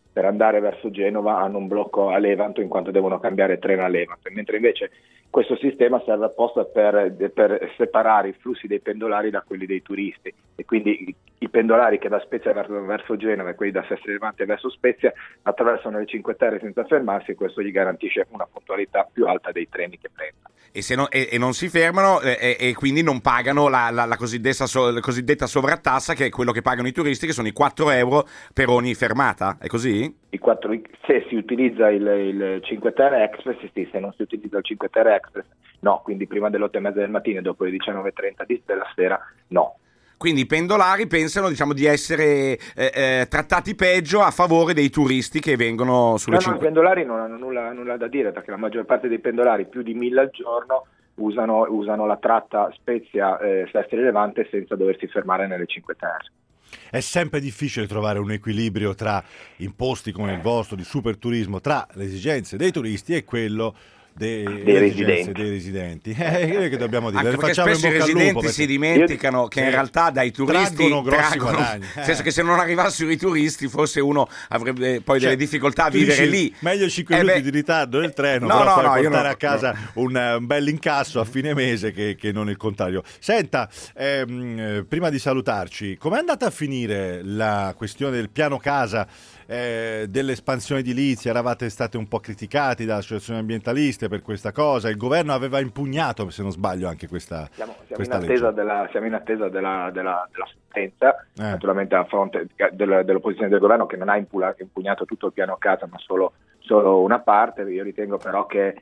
per andare verso Genova hanno un blocco a Levanto in quanto devono cambiare treno a Levanto, mentre invece questo sistema serve apposta per, per separare i flussi dei pendolari da quelli dei turisti, e quindi i, i pendolari che da Spezia verso, verso Genova e quelli da Sestri Levante verso Spezia attraversano le Cinque Terre senza fermarsi, e questo gli garantisce una puntualità più alta dei treni che prendono. E, se no, e, e non si fermano e, e quindi non pagano la, la, la, cosiddetta, so, la cosiddetta sovrattassa, che è quello che pagano i turisti, che sono i quattro euro per ogni fermata, è così? I quattro, se si utilizza il, il Cinque Terre Express, sì, se non si utilizza il Cinque Terre Express no, quindi prima delle otto e mezza del mattino e dopo le diciannove e trenta della sera no. Quindi i pendolari pensano, diciamo, di essere eh, eh, trattati peggio a favore dei turisti che vengono sulle no, cinque... No, i pendolari non hanno nulla, nulla da dire, perché la maggior parte dei pendolari, più di mille al giorno, usano, usano la tratta Spezia eh, Sestri Levante senza doversi fermare nelle Cinque Terre. È sempre difficile trovare un equilibrio tra imposti come il vostro di superturismo, tra le esigenze dei turisti e quello dei, dei residenti. Dei residenti. Eh, che dobbiamo dire? Anche perché Facciamo spesso in i bocca al residenti lupo, si perché... dimenticano che in Sì. realtà dai turisti traggono grossi traggono, guadagni. nel senso che se non arrivassero i turisti forse uno avrebbe poi Cioè, delle difficoltà a tu vivere dici, lì. Meglio cinque Eh minuti beh, di ritardo nel treno, no, però no, poi no, io portare no, a casa no. un, un bel incasso a fine mese che, che non il contrario. Senta, ehm, prima di salutarci, com'è andata a finire la questione del piano casa, eh, dell'espansione edilizia? Eravate stati un po' criticati dalle associazioni ambientaliste per questa cosa, il governo aveva impugnato, se non sbaglio, anche questa, Siamo, siamo, questa in, attesa legge. della, siamo in attesa della, della, della sentenza, Eh. naturalmente a fronte del, dell'opposizione del governo, che non ha impula- impugnato tutto il piano casa ma solo, solo una parte. Io ritengo però che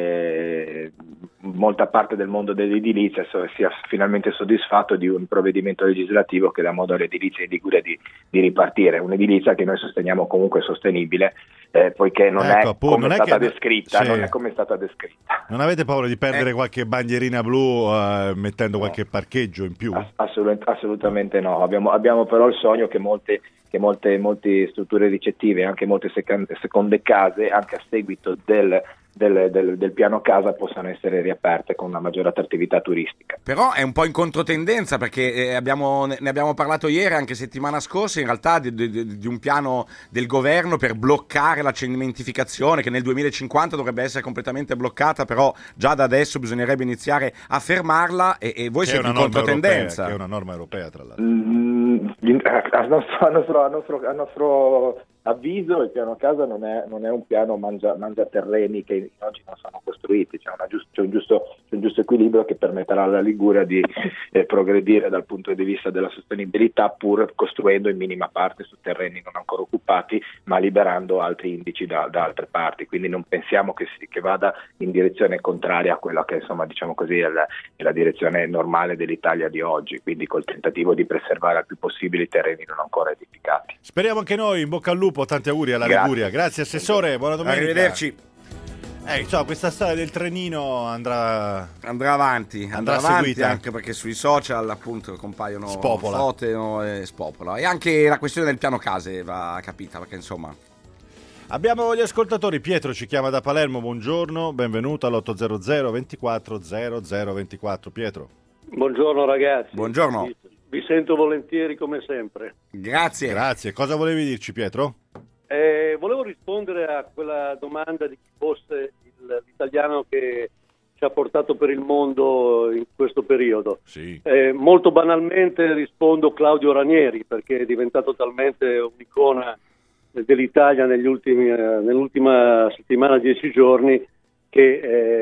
eh, molta parte del mondo dell'edilizia so- sia finalmente soddisfatto di un provvedimento legislativo che dà modo all'edilizia in Liguria di, di ripartire, un'edilizia che noi sosteniamo comunque sostenibile, eh, poiché non Ecco, è appunto, come non è è stata che- descritta, sì. non è come è stata descritta. Non avete paura di perdere Eh. qualche bandierina blu eh, mettendo qualche parcheggio in più? Assolut- assolutamente no, abbiamo, abbiamo però il sogno che molte, che molte, molte strutture ricettive e anche molte secan- seconde case, anche a seguito del, del, del, del piano casa, possano essere riaperte con una maggiore attrattività turistica. Però è un po' in controtendenza, perché eh, abbiamo, ne abbiamo parlato ieri, anche settimana scorsa, in realtà di, di, di un piano del governo per bloccare la cementificazione, che nel duemilacinquanta dovrebbe essere completamente bloccata, però già da adesso bisognerebbe iniziare a fermarla, e, e voi Che è siete una in norma controtendenza. europea, che è una norma europea, tra l'altro. Mm, a, nostro, a, nostro, a, nostro, a nostro avviso il piano casa non è, non è un piano mangia, mangia terreni che oggi non sono costruiti, c'è, una giust, c'è, un giusto, c'è un giusto equilibrio che permetterà alla Liguria di eh, progredire dal punto di vista della sostenibilità, pur costruendo in minima parte su terreni non ancora occupati, ma liberando altri indici da, da altre parti, quindi non pensiamo che, si, che vada in direzione contraria a quella che, insomma, diciamo così, è la, è la direzione normale dell'Italia di oggi, quindi col tentativo di preservare al più possibile i terreni non ancora edificati. Speriamo anche noi, in bocca al lupo, tanti auguri alla Grazie. Liguria. Grazie Assessore, buona domenica. Arrivederci. Eh, insomma, questa storia del trenino andrà andrà avanti, andrà, andrà avanti seguita. anche perché sui social appunto compaiono Spopola. foto no, e spopola. E anche la questione del piano case va capita, perché insomma Abbiamo gli ascoltatori. Pietro ci chiama da Palermo, buongiorno, benvenuto all'ottocento ventiquattro zero zero ventiquattro. Pietro. Buongiorno ragazzi. Buongiorno. Vi, vi sento volentieri come sempre. Grazie. Grazie. Cosa volevi dirci, Pietro? Eh, volevo rispondere a quella domanda di chi fosse il, l'italiano che ci ha portato per il mondo in questo periodo. Sì. Eh, molto banalmente rispondo Claudio Ranieri, perché è diventato talmente un'icona dell'Italia negli ultimi, eh, nell'ultima settimana, dieci giorni, che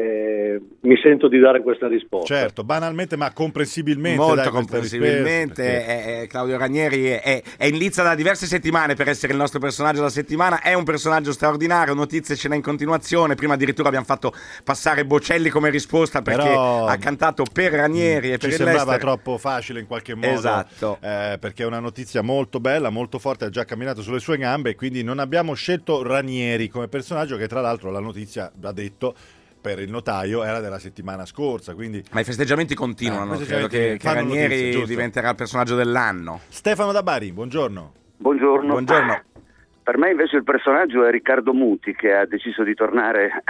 eh, mi sento di dare questa risposta. Certo, banalmente ma comprensibilmente. Molto dai, comprensibilmente. perché... eh, eh, Claudio Ranieri è, è, è in lizza da diverse settimane per essere il nostro personaggio della settimana. È un personaggio straordinario, notizie ce n'è in continuazione. Prima addirittura abbiamo fatto passare Bocelli come risposta, perché Però, ha cantato per Ranieri e per ci il sembrava Leicester. troppo facile in qualche modo. Esatto. eh, perché è una notizia molto bella, molto forte, ha già camminato sulle sue gambe, quindi non abbiamo scelto Ranieri come personaggio, che tra l'altro la notizia ha detto per il notaio era della settimana scorsa, quindi... Ma i festeggiamenti continuano, Eh, credo festeggiamenti che, che fanno Ranieri notizie, giusto. diventerà il personaggio dell'anno. Stefano da Bari, buongiorno. Buongiorno. Buongiorno. Per me invece il personaggio è Riccardo Muti, che ha deciso di tornare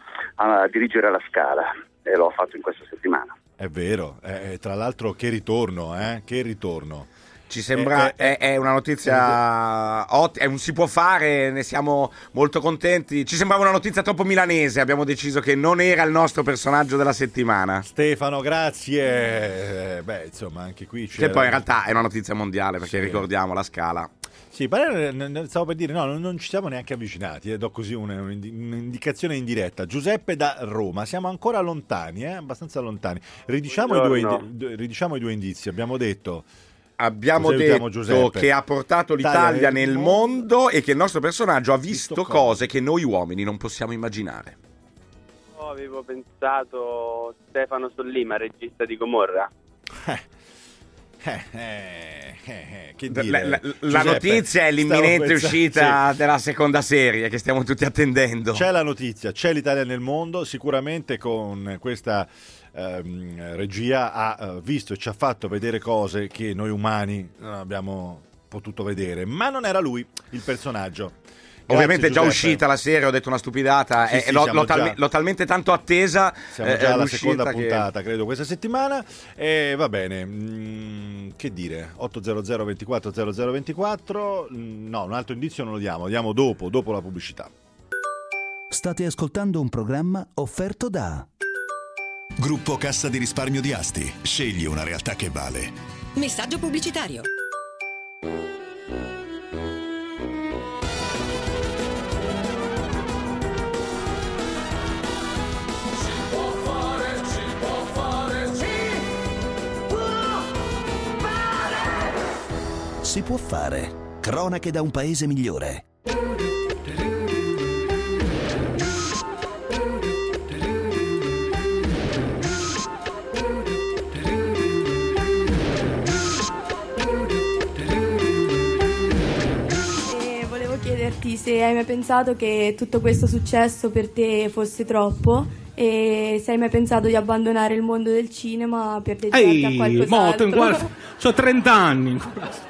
a dirigere la Scala, e lo ha fatto in questa settimana. È vero, eh, tra l'altro che ritorno, eh? Che ritorno. Ci sembra, Eh, eh, è, è una notizia ottima, è un si può fare, ne siamo molto contenti. Ci sembrava una notizia troppo milanese, abbiamo deciso che non era il nostro personaggio della settimana. Stefano, grazie. Eh, beh, insomma, anche qui c'è. Che poi in realtà è una notizia mondiale, perché Sì. ricordiamo la Scala. Sì, pare- n- n- stavo per dire, no, non, non ci siamo neanche avvicinati, eh, do così una- un'indi- un'indicazione in diretta. Giuseppe da Roma, siamo ancora lontani, eh, abbastanza lontani. Ridiciamo i, due Buongiorno. indi- ridiciamo i due indizi, abbiamo detto... Abbiamo Salutiamo detto Giuseppe. che ha portato l'Italia nel mondo e che il nostro personaggio ha visto cose che noi uomini non possiamo immaginare. Io avevo pensato Stefano Sollima, regista di Gomorra. Eh, eh, eh, che La, dire, la- la Giuseppe, notizia è l'imminente stavo pensando- uscita sì. della seconda serie che stiamo tutti attendendo. C'è la notizia, c'è l'Italia nel mondo, sicuramente con questa ehm, regia ha eh, visto e ci ha fatto vedere cose che noi umani non abbiamo potuto vedere, ma non era lui il personaggio. Grazie, Ovviamente è già Giuseppe. uscita la serie, ho detto una stupidata, Sì, e sì, l'ho, siamo l'ho talme- già- l'ho talmente tanto attesa. Siamo eh, già alla l'uscita seconda che- puntata, credo, questa settimana. E va bene, mm, che dire, ottocento ventiquattro zero zero ventiquattro, mm, no, un altro indizio non lo diamo, diamo dopo, dopo la pubblicità. State ascoltando un programma offerto da Gruppo Cassa di Risparmio di Asti. Scegli una realtà che vale. Messaggio pubblicitario. Si può fare. Cronache da un paese migliore. E volevo chiederti se hai mai pensato che tutto questo successo per te fosse troppo e se hai mai pensato di abbandonare il mondo del cinema per dedicarti a Ehi, mo, qualcos'altro. ten- guarda, c'ho trenta anni.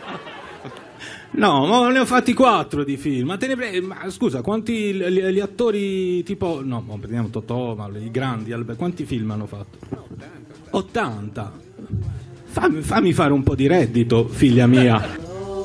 No, ma ne ho fatti quattro di film. Ma, te ne pre- ma scusa, quanti gli, gli attori tipo... No, mo, prendiamo Totò, ma i grandi, Albe- quanti film hanno fatto? ottanta. Fammi, fammi fare un po' di reddito, figlia mia.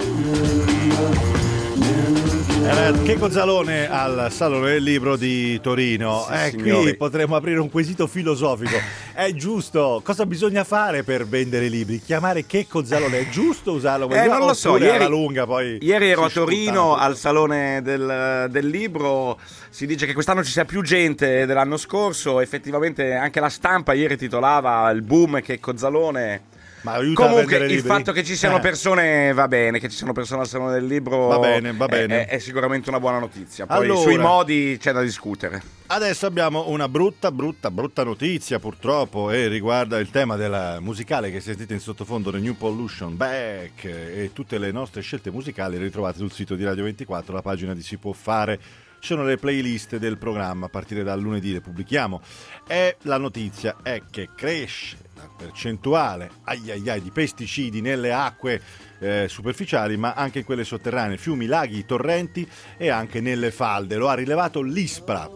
Era Checco Zalone al Salone del Libro di Torino. Sì, eh, signori. qui potremmo aprire un quesito filosofico. È giusto? Cosa bisogna fare per vendere libri? Chiamare Checco Zalone? È giusto usarlo? Eh, non lo so, Oppure ieri, alla lunga poi ieri ero a si sputa? Torino al Salone del, del Libro, si dice che quest'anno ci sia più gente dell'anno scorso, effettivamente anche la stampa ieri titolava il boom Checco Zalone. Ma aiuta a Comunque vendere il libri? fatto che ci siano Eh. persone va bene, che ci siano persone al Salone del Libro Va bene, va è- bene. È, è sicuramente una buona notizia. Poi Allora. sui modi c'è da discutere. Adesso abbiamo una brutta, brutta, brutta notizia purtroppo e riguarda il tema della musicale che sentite in sottofondo del New Pollution Back e tutte le nostre scelte musicali le ritrovate sul sito di Radio ventiquattro, la pagina di Si Può Fare. Ci sono le playlist del programma, a partire dal lunedì le pubblichiamo. E la notizia è che cresce la percentuale ai ai ai di pesticidi nelle acque eh, superficiali, ma anche in quelle sotterranee, fiumi, laghi, torrenti e anche nelle falde. Lo ha rilevato l'ISPRA.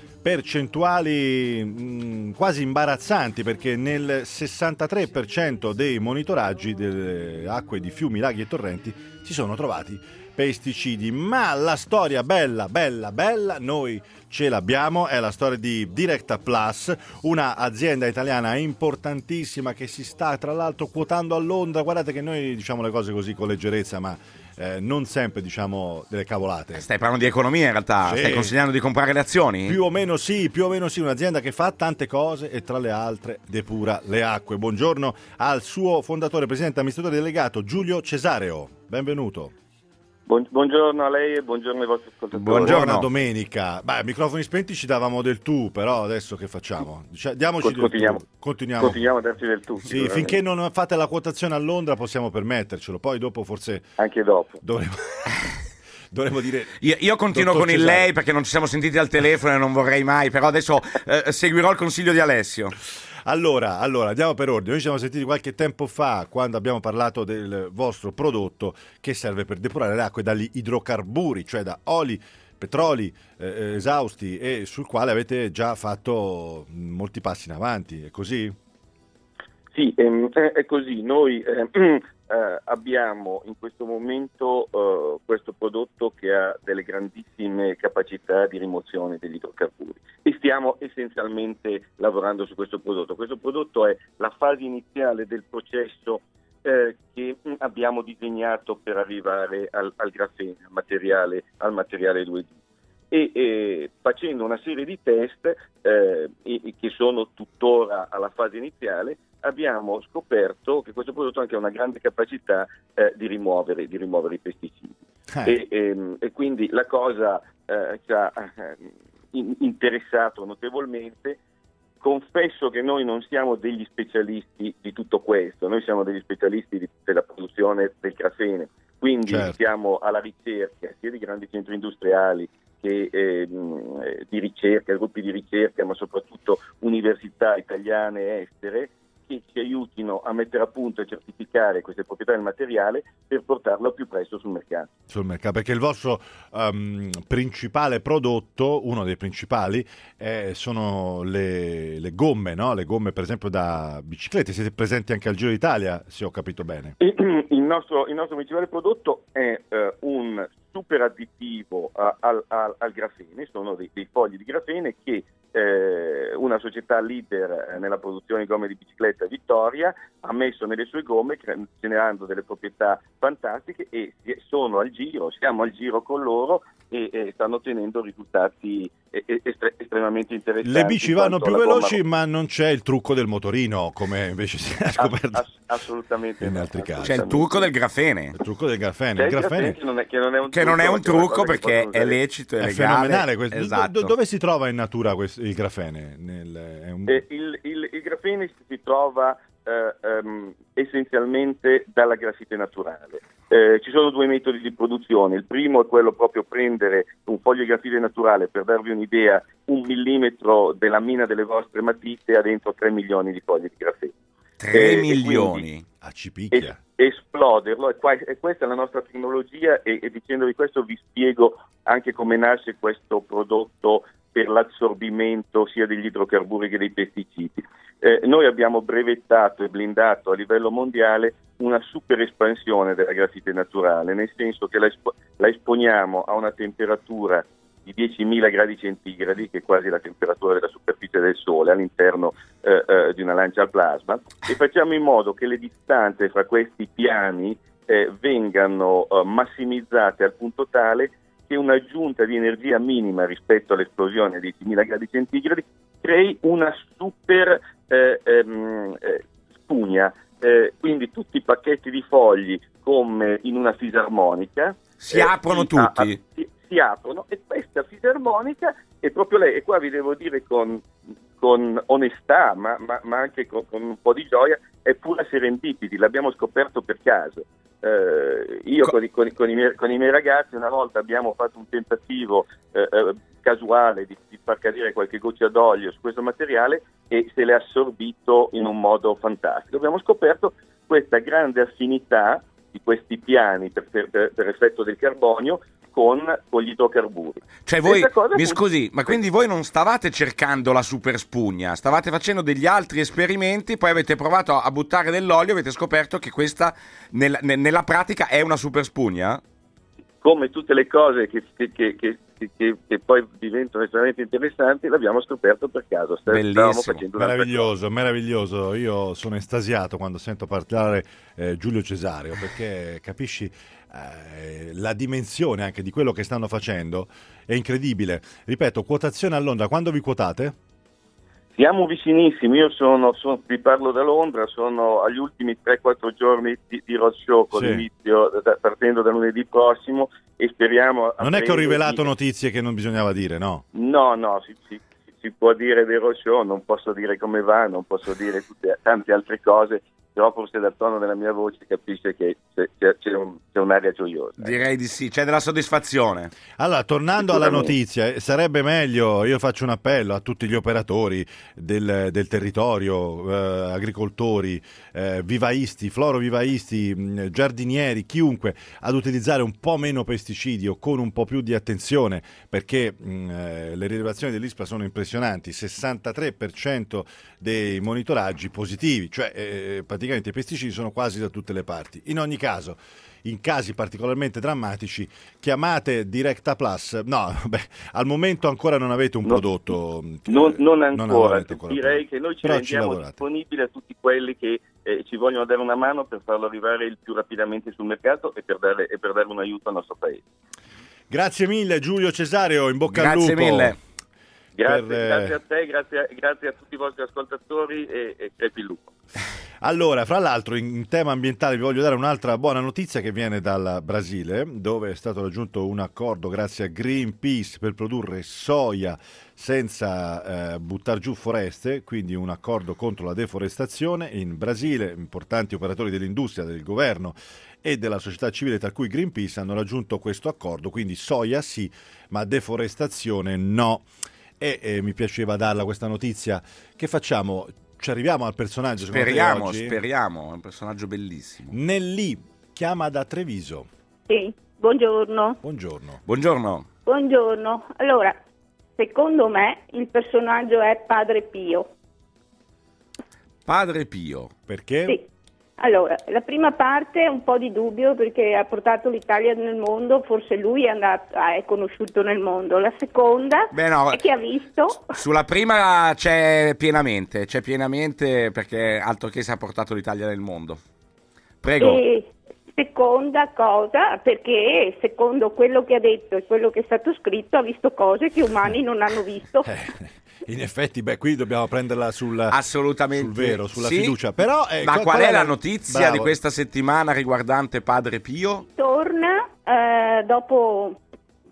Percentuali mh, quasi imbarazzanti, perché nel sessantatré per cento dei monitoraggi delle acque di fiumi, laghi e torrenti si sono trovati pesticidi. Ma la storia bella, bella, bella, noi ce l'abbiamo, è la storia di Directa Plus, una azienda italiana importantissima che si sta tra l'altro quotando a Londra. Guardate che noi diciamo le cose così con leggerezza, ma eh, non sempre diciamo delle cavolate. Stai parlando di economia in realtà, Sì. stai consigliando di comprare le azioni? Più o meno sì, più o meno sì, un'azienda che fa tante cose e tra le altre depura le acque. Buongiorno al suo fondatore, presidente amministratore delegato Giulio Cesareo, benvenuto. Buon- Buongiorno a lei e buongiorno ai vostri ascoltatori. Buona domenica. Beh, microfoni spenti ci davamo del tu, però adesso che facciamo? Cioè, diamoci Con- del continuiamo. tu. Continuiamo. Continuiamo a darci del tu. Sì, sicuramente. finché non fate la quotazione a Londra possiamo permettercelo, poi dopo forse... Anche dopo. Dovremo, dovremmo dire... Io, io continuo Dottor con il Cesareo. lei perché non ci siamo sentiti al telefono e non vorrei mai, però adesso eh, seguirò il consiglio di Alessio. Allora, allora, andiamo per ordine. Noi ci siamo sentiti qualche tempo fa quando abbiamo parlato del vostro prodotto che serve per depurare le acque dagli idrocarburi, cioè da oli, petroli eh, esausti, e sul quale avete già fatto molti passi in avanti, è così? Sì, ehm, è, è così. Noi eh, eh, abbiamo in questo momento eh, questo prodotto che ha delle grandissime capacità di rimozione degli idrocarburi e stiamo essenzialmente lavorando su questo prodotto. Questo prodotto è la fase iniziale del processo eh, che abbiamo disegnato per arrivare al, al grafene, al materiale, al materiale due D. E, e facendo una serie di test eh, e, e che sono tuttora alla fase iniziale, abbiamo scoperto che questo prodotto anche ha una grande capacità eh, di rimuovere di rimuovere i pesticidi Eh. e, e, e quindi la cosa eh, ci ha eh, in- interessato notevolmente. Confesso che noi non siamo degli specialisti di tutto questo, noi siamo degli specialisti di- della produzione del grafene, quindi Certo. siamo alla ricerca sia di grandi centri industriali che eh, mh, eh, di ricerca, gruppi di ricerca, ma soprattutto università italiane e estere che ci aiutino a mettere a punto e certificare queste proprietà del materiale per portarlo al più presto sul mercato. Sul mercato, perché il vostro ehm, principale prodotto, uno dei principali, eh, sono le, le gomme, no? Le gomme per esempio da biciclette. Siete presenti anche al Giro d'Italia, se ho capito bene. Il nostro, il nostro principale prodotto è eh, un super additivo a- al, al- al grafene, sono dei, dei fogli di grafene che eh, una società leader eh, nella produzione di gomme di bicicletta, Vittoria, ha messo nelle sue gomme, cre- generando delle proprietà fantastiche, e si- sono al giro, siamo al giro con loro e, e stanno ottenendo risultati e- e- estre- estremamente interessanti. Le bici in vanno quanto più la gomma- veloci, ma non c'è il trucco del motorino, come invece si è scoperto Ass- assolutamente in no, altri casi. C'è il trucco del grafene. Il trucco del grafene. C'è Il il grafene grafene che non è, che non è un Che non è un trucco, ma trucco una cosa che perché possono è usare. lecito, è è legale. fenomenale questo. Do- Esatto. do- dove si trova in natura questo- il grafene? Nel- è un- Eh, il, il- il grafene si trova eh, ehm, essenzialmente dalla grafite naturale. Eh, ci sono due metodi di produzione. Il primo è quello proprio prendere un foglio di grafite naturale, per darvi un'idea, un millimetro della mina delle vostre matite ha dentro tre milioni di fogli di grafene. tre Eh, e milioni. quindi Ah, ci picchia. es- esploderlo, e, qua- e questa è la nostra tecnologia, e, e dicendovi questo vi spiego anche come nasce questo prodotto per l'assorbimento sia degli idrocarburi che dei pesticidi. Eh, noi abbiamo brevettato e blindato a livello mondiale una super espansione della grafite naturale, nel senso che la, espo- la esponiamo a una temperatura di diecimila gradi centigradi, che è quasi la temperatura della superficie del Sole, all'interno eh, eh, di una lancia al plasma, e facciamo in modo che le distanze fra questi piani eh, vengano eh, massimizzate al punto tale che un'aggiunta di energia minima rispetto all'esplosione a diecimila gradi centigradi crei una super eh, ehm, eh, spugna. Eh, quindi tutti i pacchetti di fogli, come in una fisarmonica, Si eh, aprono si- tutti. a- a- si, si aprono, e questa fisarmonica è proprio lei, e qua vi devo dire con, con onestà, ma, ma- ma anche con, con un po' di gioia, è pura serendipity, l'abbiamo scoperto per caso. Eh, io con, i- con i- con i miei, con i miei ragazzi una volta abbiamo fatto un tentativo eh, eh, casuale di, di far cadere qualche goccia d'olio su questo materiale e se l'è assorbito in un modo fantastico. Abbiamo scoperto questa grande affinità di questi piani per, per- per- per effetto del carbonio con, con gli idrocarburi. Cioè voi, Questa cosa mi fu- scusi, ma quindi voi non stavate cercando la super spugna, stavate facendo degli altri esperimenti, poi avete provato a buttare dell'olio, avete scoperto che questa nel- ne- nella pratica è una super spugna? Come tutte le cose che, che- che- che- che- che poi diventano estremamente interessanti, l'abbiamo scoperto per caso. Sta- Stavamo facendo un'altra Meraviglioso, meraviglioso. Io sono estasiato quando sento parlare eh, Giulio Cesario, perché capisci eh, la dimensione anche di quello che stanno facendo è incredibile. Ripeto, quotazione a Londra, quando vi quotate? Siamo vicinissimi, io sono, sono- vi parlo da Londra, sono agli ultimi tre quattro giorni di, di roadshow con Sì. l'inizio da- partendo da lunedì prossimo, e speriamo... a Non è che ho breve rivelato di- notizie che non bisognava dire, no? No, no, si, si- si può dire del roadshow, non posso dire come va, non posso dire tutte, tante altre cose però forse dal tono della mia voce capisce che c'è, c'è, c'è, un, c'è un'aria gioiosa. Direi di sì, c'è della soddisfazione. Allora, tornando alla notizia, eh, sarebbe meglio, io faccio un appello a tutti gli operatori del, del territorio, eh, agricoltori, eh, vivaisti, florovivaisti, mh, giardinieri, chiunque, ad utilizzare un po' meno pesticidio con un po' più di attenzione, perché mh, eh, le rilevazioni dell'ISPRA sono impressionanti, sessantatré per cento dei monitoraggi positivi, cioè eh, praticamente i pesticidi sono quasi da tutte le parti. In ogni caso, in casi particolarmente drammatici, chiamate Directa Plus. No, beh, al momento ancora non avete un No, prodotto. che- Non, non ancora, avete ancora direi che noi ci Però ci rendiamo lavorate. disponibili a tutti quelli che eh, ci vogliono dare una mano per farlo arrivare il più rapidamente sul mercato e per dare, e per dare un aiuto al nostro paese. Grazie mille Giulio Cesario, in bocca Grazie al lupo. mille. Grazie, Per, eh, grazie a te, grazie, a- grazie a tutti i vostri ascoltatori e, e crepi il lupo. Allora, fra l'altro, in, in tema ambientale vi voglio dare un'altra buona notizia che viene dal Brasile, dove è stato raggiunto un accordo grazie a Greenpeace per produrre soia senza eh, buttare giù foreste, quindi un accordo contro la deforestazione. In Brasile importanti operatori dell'industria, del governo e della società civile, tra cui Greenpeace, hanno raggiunto questo accordo, quindi soia sì, ma deforestazione no. E, e mi piaceva darla questa notizia. Che facciamo? Ci arriviamo al personaggio, secondo te, Speriamo, oggi? speriamo, è un personaggio bellissimo. Nellì chiama da Treviso. Sì, buongiorno. Buongiorno. Buongiorno. Buongiorno. Allora, secondo me il personaggio è Padre Pio. Padre Pio. Perché? Sì. Allora, la prima parte è un po' di dubbio perché ha portato l'Italia nel mondo, forse lui è, andato, ah, è conosciuto nel mondo. La seconda Beh, no, è che ha visto... Sulla prima c'è pienamente, c'è pienamente perché altro che si è portato l'Italia nel mondo. Prego. E seconda cosa, perché secondo quello che ha detto e quello che è stato scritto ha visto cose che umani non hanno visto. In effetti, beh, qui dobbiamo prenderla sul, Assolutamente sul vero, sulla sì. fiducia. Però, eh, Ma qual- qual qual è è la la- notizia Bravo. di questa settimana riguardante Padre Pio? Torna, eh, dopo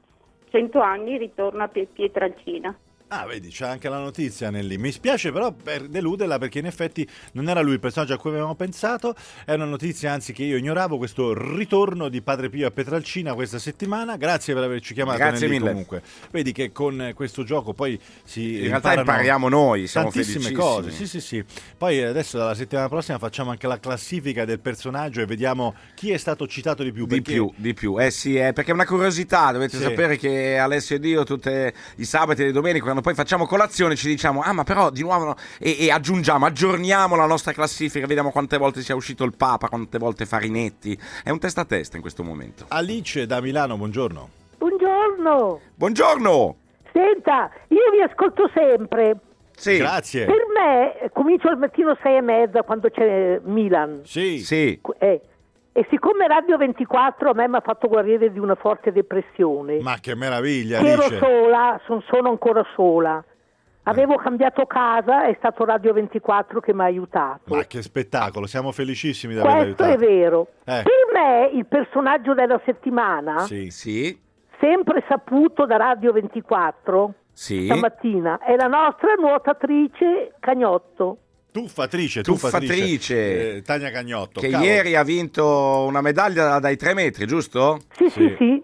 cento anni, ritorna a Pie- Pietralcina. Ah, vedi, c'è anche la notizia nel lì. Mi spiace però per deluderla, perché in effetti non era lui il personaggio a cui avevamo pensato. È una notizia, anzi, che io ignoravo, questo ritorno di Padre Pio a Pietralcina questa settimana. Grazie per averci chiamato. Grazie nel lì, mille. comunque. Vedi che con questo gioco poi si In realtà imparano impariamo noi, siamo tantissime felicissimi. cose. Sì, sì, sì. Poi adesso dalla settimana prossima facciamo anche la classifica del personaggio e vediamo chi è stato citato di più. Di perché- più, di più. Eh sì, eh, perché è una curiosità. Dovete Sì. sapere che Alessio ed io tutti i sabati e le domeniche, quando poi facciamo colazione, ci diciamo ah ma però di nuovo no", e, e aggiungiamo, aggiorniamo la nostra classifica, vediamo quante volte sia uscito il Papa, quante volte Farinetti. È un testa a testa in questo momento. Alice da Milano, buongiorno. Buongiorno. Buongiorno. Senta, io vi ascolto sempre. Sì. Grazie. Per me eh, comincio al mattino sei e mezza quando c'è Milan. Sì. Sì. Eh, e siccome Radio ventiquattro a me mi ha fatto guarire di una forte depressione, Ma che meraviglia, ero Alice. sola, son- sono ancora sola. Avevo cambiato casa, è stato Radio ventiquattro che mi ha aiutato. Ma che spettacolo, siamo felicissimi di averla Questo aiutato. è vero. Eh. Per me il personaggio della settimana, Sì. Sì. sempre saputo da Radio ventiquattro, Sì. stamattina, è la nostra nuotatrice Cagnotto. Tuffatrice, Tuffatrice. tuffatrice. Eh, Tania Cagnotto. Che cavolo. ieri ha vinto una medaglia dai tre metri, giusto? Sì, sì, sì.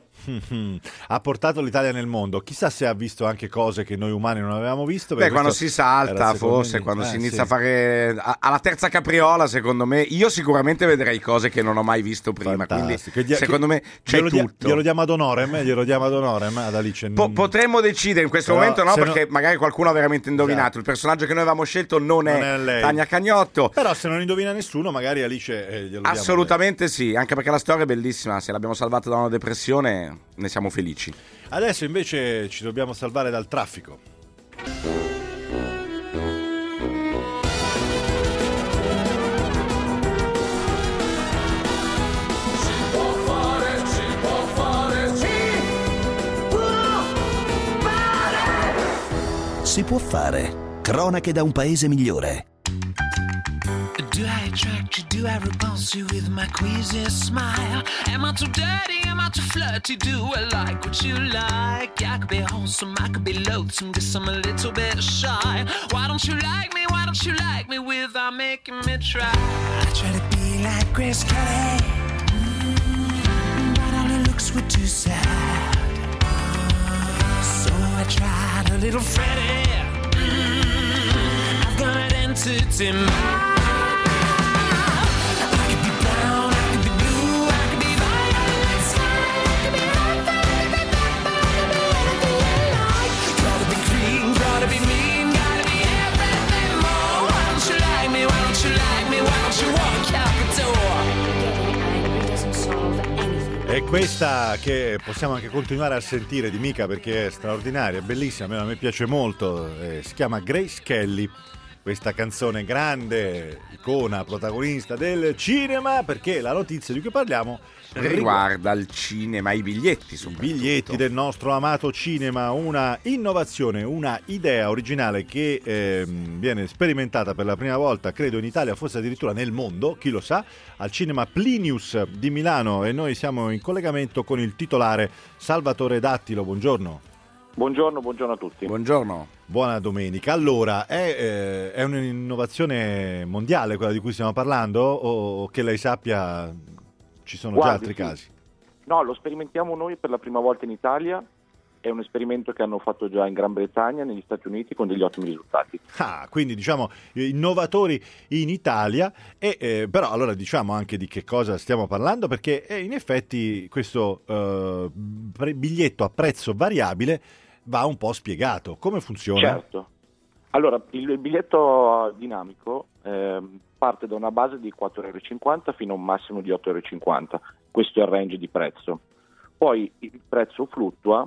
Ha portato l'Italia nel mondo. Chissà se ha visto anche cose che noi umani non avevamo visto. Beh, perché quando questo si era salta, il secondo forse, inizio. quando Eh, si inizia sì. a fare a- alla terza capriola, secondo me, io sicuramente vedrei cose che non ho mai visto prima. Fantastico. Quindi, Che dia- secondo che- me, c'è glielo dia- tutto. Glielo diamo ad onorem, eh, glielo diamo ad onorem ad Alice. Po- potremmo decidere in questo Però, momento, no, se no- perché magari qualcuno ha veramente indovinato. Esatto. Il personaggio che noi avevamo scelto non è, Non è lei. Tania Cagnotto. Però se non indovina nessuno, magari Alice eh, glielo diamo. Assolutamente sì, anche perché la storia è bellissima. Se l'abbiamo salvata da una depressione, ne siamo felici. Adesso invece ci dobbiamo salvare dal traffico. Si può fare. Cronache da un paese migliore. Do I attract you? Do I repulse you with my queasy smile? Am I too dirty? Am I too flirty? Do I like what you like? I could be wholesome, I could be loathsome, guess I'm a little bit shy. Why don't you like me? Why don't you like me without making me try? I try to be like Grace Kelly, mm, but all her looks were too sad. So I tried a little Freddie. Mm, I've got an entity mind. E questa che possiamo anche continuare a sentire di Mika perché è straordinaria, è bellissima, a me piace molto, eh, si chiama Grace Kelly, questa canzone grande, icona, protagonista del cinema, perché la notizia di cui parliamo riguarda il cinema, i biglietti i biglietti del nostro amato cinema, una innovazione, una idea originale che eh, viene sperimentata per la prima volta, credo in Italia, forse addirittura nel mondo, chi lo sa, al cinema Plinius di Milano, e noi siamo in collegamento con il titolare Salvatore Dattilo. Buongiorno. Buongiorno, buongiorno a tutti. Buongiorno. Buona domenica. Allora, è, eh, è un'innovazione mondiale quella di cui stiamo parlando, o che lei sappia ci sono Guardi, già altri sì. casi? No, lo sperimentiamo noi per la prima volta in Italia. È un esperimento che hanno fatto già in Gran Bretagna, negli Stati Uniti, con degli ottimi risultati. Ah, quindi diciamo innovatori in Italia, e eh, però allora diciamo anche di che cosa stiamo parlando, perché eh, in effetti questo eh, pre- biglietto a prezzo variabile va un po' spiegato. Come funziona? Certo. Allora, il biglietto dinamico eh, parte da una base di quattro euro e cinquanta fino a un massimo di otto euro e cinquanta. Questo è il range di prezzo. Poi il prezzo fluttua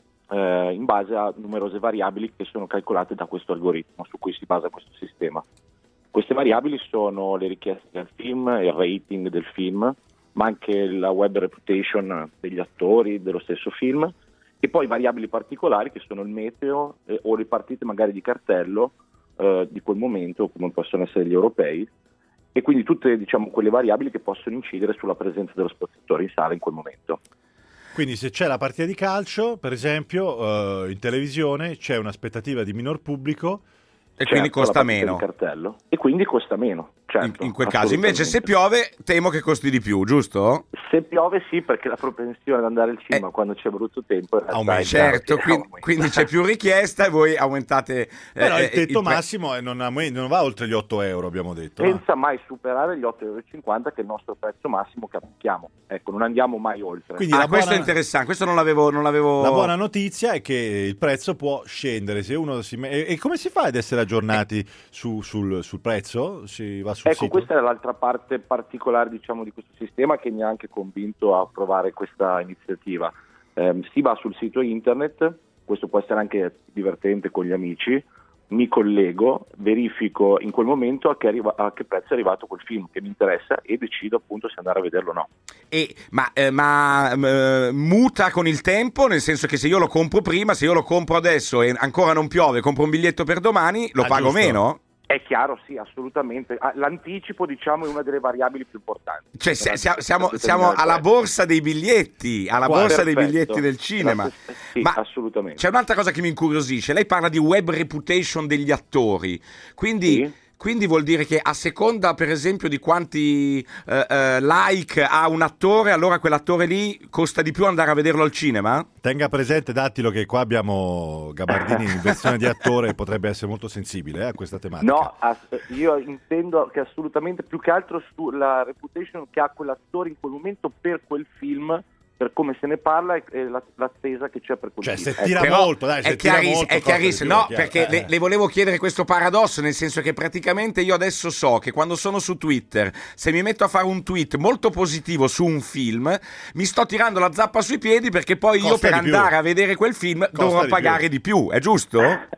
eh, in base a numerose variabili che sono calcolate da questo algoritmo su cui si basa questo sistema. Queste variabili sono le richieste del film, il rating del film, ma anche la web reputation degli attori dello stesso film, e poi variabili particolari che sono il meteo eh, o le partite magari di cartello eh, di quel momento, come possono essere gli europei, e quindi tutte, diciamo, quelle variabili che possono incidere sulla presenza dello spettatore in sala in quel momento. Quindi se c'è la partita di calcio, per esempio, eh, in televisione c'è un'aspettativa di minor pubblico e quindi Certo, costa la partita meno. di cartello, e quindi costa meno. Certo, In, in quel caso, invece, se piove, temo che costi di più, giusto? Se piove sì, perché la propensione ad andare al cinema quando c'è brutto tempo in realtà è Certo, chiaro che quindi, quindi c'è più richiesta e voi aumentate. Però eh, il tetto pre- massimo non, non va oltre gli otto euro, abbiamo detto. no? senza mai superare gli otto euro e cinquanta che è il nostro prezzo massimo che applichiamo. Ecco, non andiamo mai oltre. Quindi ah, la questo buona- è interessante, questo non l'avevo, non l'avevo... La buona notizia è che il prezzo può scendere se uno si me- e, e come si fa ad essere aggiornati su, sul, sul prezzo? Si va sul Ecco, sito? questa è l'altra parte particolare, diciamo, di questo sistema che mi ha anche convinto a provare questa iniziativa. Eh, si va sul sito internet, questo può essere anche divertente con gli amici, mi collego, verifico in quel momento a che, arriva, a che prezzo è arrivato quel film che mi interessa e decido appunto se andare a vederlo o no. E, ma eh, ma eh, muta con il tempo, nel senso che se io lo compro prima, se io lo compro adesso e ancora non piove, compro un biglietto per domani, lo Ah, pago giusto. meno? È chiaro, sì, assolutamente. Ah, L'anticipo, diciamo, è una delle variabili più importanti. Cioè, Per- se- siamo, per siamo, siamo determinare alla il prezzo. borsa dei biglietti, alla Qua- borsa dei perfetto. biglietti del cinema. La stessa- sì, Ma assolutamente. c'è un'altra cosa che mi incuriosisce. Lei parla di web reputation degli attori, quindi, quindi vuol dire che a seconda, per esempio, di quanti eh, eh, like ha un attore, allora quell'attore lì costa di più andare a vederlo al cinema? Tenga presente, Dattilo, che qua abbiamo Gabardini in versione di attore e potrebbe essere molto sensibile eh, a questa tematica. No, ass- io intendo che assolutamente più che altro sulla reputation che ha quell'attore in quel momento per quel film, per come se ne parla e, e la- l'attesa che c'è per quel Cioè, film. se tira Ecco. molto, dai, se è tira chiaris- molto, è costa di chiarissimo, più, no, è chiaro. perché Eh, le, le volevo chiedere questo paradosso, nel senso che praticamente io adesso so che quando sono su Twitter, se mi metto a fare un tweet molto positivo su un film, mi sto tirando la zappa sui piedi, perché poi io Costa per di più. andare a vedere quel film dovrò di pagare di più, è giusto?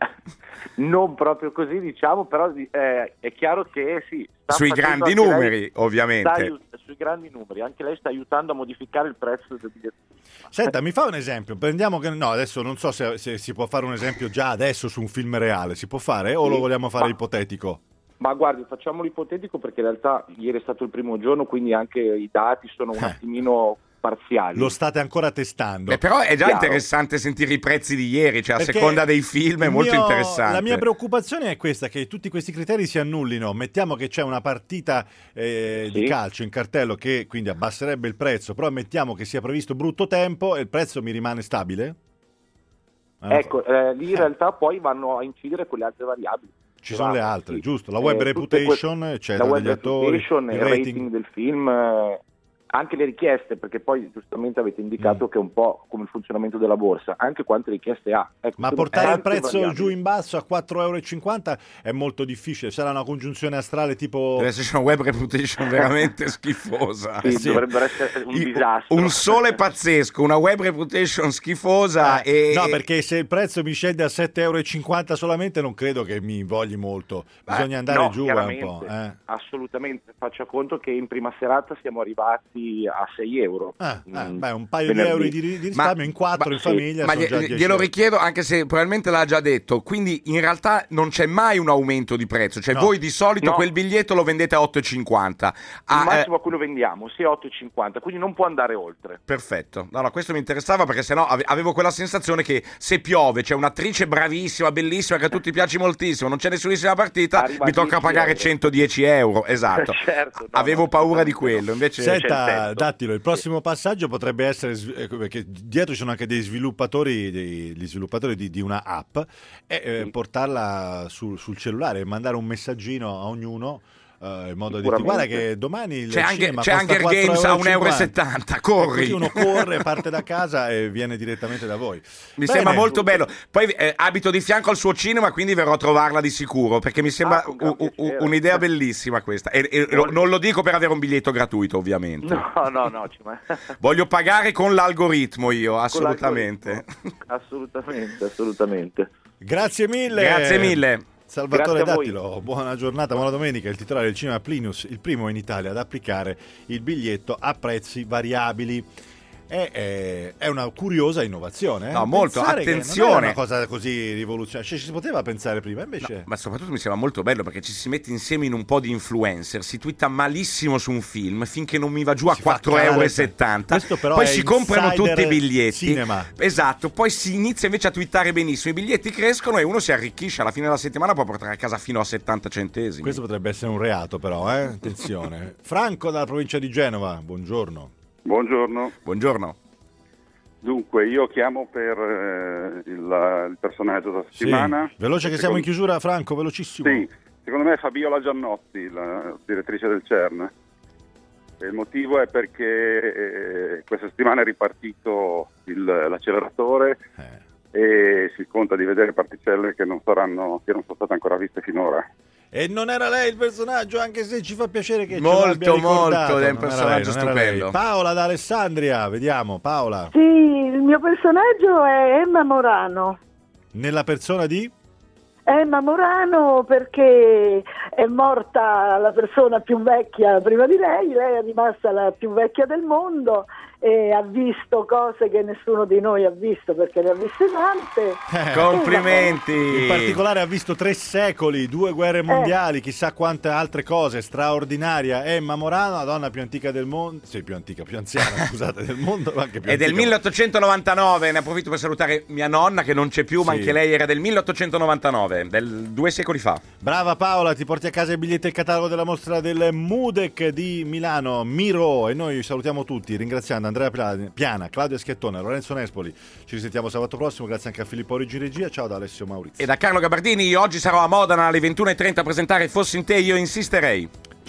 Non proprio così, diciamo, però eh, è chiaro che sì. sta Sui facendo grandi anche lei- numeri, ovviamente. sta aiut- sui grandi numeri, anche lei sta aiutando a modificare il prezzo del biglietto. Senta, mi fa un esempio. Prendiamo che no, adesso non so se, se si può fare un esempio già adesso su un film reale. Si può fare o lo Sì, vogliamo fare ma- ipotetico? Ma guardi, facciamolo ipotetico perché in realtà ieri è stato il primo giorno, quindi anche i dati sono un attimino parziali. Lo state ancora testando. Beh, però è già Chiaro. interessante sentire i prezzi di ieri, cioè a Perché seconda dei film è il molto mio- interessante. La mia preoccupazione è questa, che tutti questi criteri si annullino. Mettiamo che c'è una partita eh, di Sì. calcio in cartello che quindi abbasserebbe il prezzo, però mettiamo che sia previsto brutto tempo e il prezzo mi rimane stabile? Ah, non Ecco, eh, lì in realtà poi vanno a incidere quelle altre variabili. Ci sono le Vanno, altre, sì. giusto? La web Eh, tutte reputation, que- eccetera, la web degli attori, reputation, il il rating, rating. del film, eh, anche le richieste, perché poi giustamente avete indicato che è un po' come il funzionamento della borsa, anche quante richieste ha. Ecco, Ma sono portare il tante prezzo variabili. giù in basso a quattro virgola cinquanta euro è molto difficile. Sarà una congiunzione astrale tipo... Deve esserci una web reputation veramente schifosa. Sì, dovrebbero essere un I- disastro. Un sole pazzesco, una web reputation schifosa e... No, perché se il prezzo mi scende a sette virgola cinquanta euro solamente non credo che mi invogli molto. Bisogna andare No, giù eh, un chiaramente, po'. Eh. assolutamente. Faccia conto che in prima serata siamo arrivati a sei euro. Ah, ah, Mm, beh, un paio di venerdì. euro di, di risparmio in quattro in sì, famiglia Ma sono glie- già dieci glielo euro. richiedo anche se probabilmente l'ha già detto, quindi in realtà non c'è mai un aumento di prezzo, cioè No. voi di solito No. quel biglietto lo vendete a otto e cinquanta. Il Ah, eh, massimo a cui lo vendiamo, sì, otto e cinquanta, quindi non può andare oltre. perfetto, no, no, questo mi interessava perché sennò ave- avevo quella sensazione che se piove c'è un'attrice bravissima, bellissima, che a tutti piace moltissimo, non c'è nessunissima partita, Arriva mi a tocca dieci pagare euro. centodieci euro, esatto. Certo, no, avevo no, paura di assolutamente quello, invece Senta, Dattilo, il prossimo passaggio potrebbe essere, sv- eh, perché dietro ci sono anche dei sviluppatori, dei, gli sviluppatori di, di una app, e eh, portarla sul, sul cellulare e mandare un messaggino a ognuno eh, in modo di dire, Sicuramente. guarda che domani il C'è anche- cinema c'è costa Hunger Games a un euro e settanta, corri. E così uno corre, parte da casa e viene direttamente da voi. mi Bene. sembra molto bello. Poi eh, abito di fianco al suo cinema, quindi verrò a trovarla di sicuro, perché mi sembra Ah, con gran u- u- piacere. un'idea bellissima questa. E, e lo- non lo dico per avere un biglietto gratuito, ovviamente. No, no, no, ci ma- Voglio pagare con l'algoritmo io, con assolutamente. l'algoritmo. Assolutamente, assolutamente. Grazie mille. Grazie mille. Salvatore Grazie a voi. Dattilo, buona giornata, buona domenica. Il titolare del cinema Plinius, il primo in Italia ad applicare il biglietto a prezzi variabili. È, è, è una curiosa innovazione. Eh? No, molto, Pensare che attenzione. non è una cosa così rivoluzionaria, cioè, ci si poteva pensare prima, invece. No, ma soprattutto mi sembra molto bello perché ci si mette insieme in un po' di influencer, si twitta malissimo su un film finché non mi va giù a Si fa quattro virgola calare. settanta, Questo però poi è si comprano insider tutti i biglietti. cinema. Esatto, poi si inizia invece a twittare benissimo, i biglietti crescono e uno si arricchisce, alla fine della settimana può portare a casa fino a settanta centesimi. Questo potrebbe essere un reato, però, eh? Attenzione. Franco dalla provincia di Genova, buongiorno. Buongiorno. Buongiorno. Dunque, io chiamo per eh, il, il personaggio della Sì. settimana. Veloce che siamo in chiusura, Franco, velocissimo. Sì, secondo me è Fabiola Giannotti, la direttrice del CERN. E il motivo è perché eh, questa settimana è ripartito il- l'acceleratore e si conta di vedere particelle che non saranno, che non sono state ancora viste finora. E non era lei il personaggio, anche se ci fa piacere che Molto, ce l'abbia ricordato. molto, è un Non era personaggio lei, non era lei. stupendo. Paola da Alessandria, vediamo, Paola. Sì, il mio personaggio è Emma Morano. Nella persona di? Emma Morano perché è morta la persona più vecchia prima di lei, lei è rimasta la più vecchia del mondo e ha visto cose che nessuno di noi ha visto perché ne ha viste tante. Complimenti! In particolare ha visto tre secoli, due guerre mondiali, chissà quante altre cose, straordinaria. Emma Morano, la donna più antica del mondo, sì, più antica, più anziana, scusate, del mondo, ma anche più È del antica. milleottocentonovantanove, ne approfitto per salutare mia nonna che non c'è più, ma Sì. anche lei era del milleottocentonovantanove, del due secoli fa. Brava Paola, ti porti a casa i biglietti e il catalogo della mostra del Mudec di Milano, Miro, e noi salutiamo tutti ringraziando Andrea Pla- Piana, Claudia Schiettone, Lorenzo Nespoli. Ci risentiamo sabato prossimo, grazie anche a Filippo Origi Regia, ciao da Alessio Maurizio. E da Carlo Gabardini, oggi sarò a Modena alle ventuno e trenta a presentare Fossi in te, io insisterei.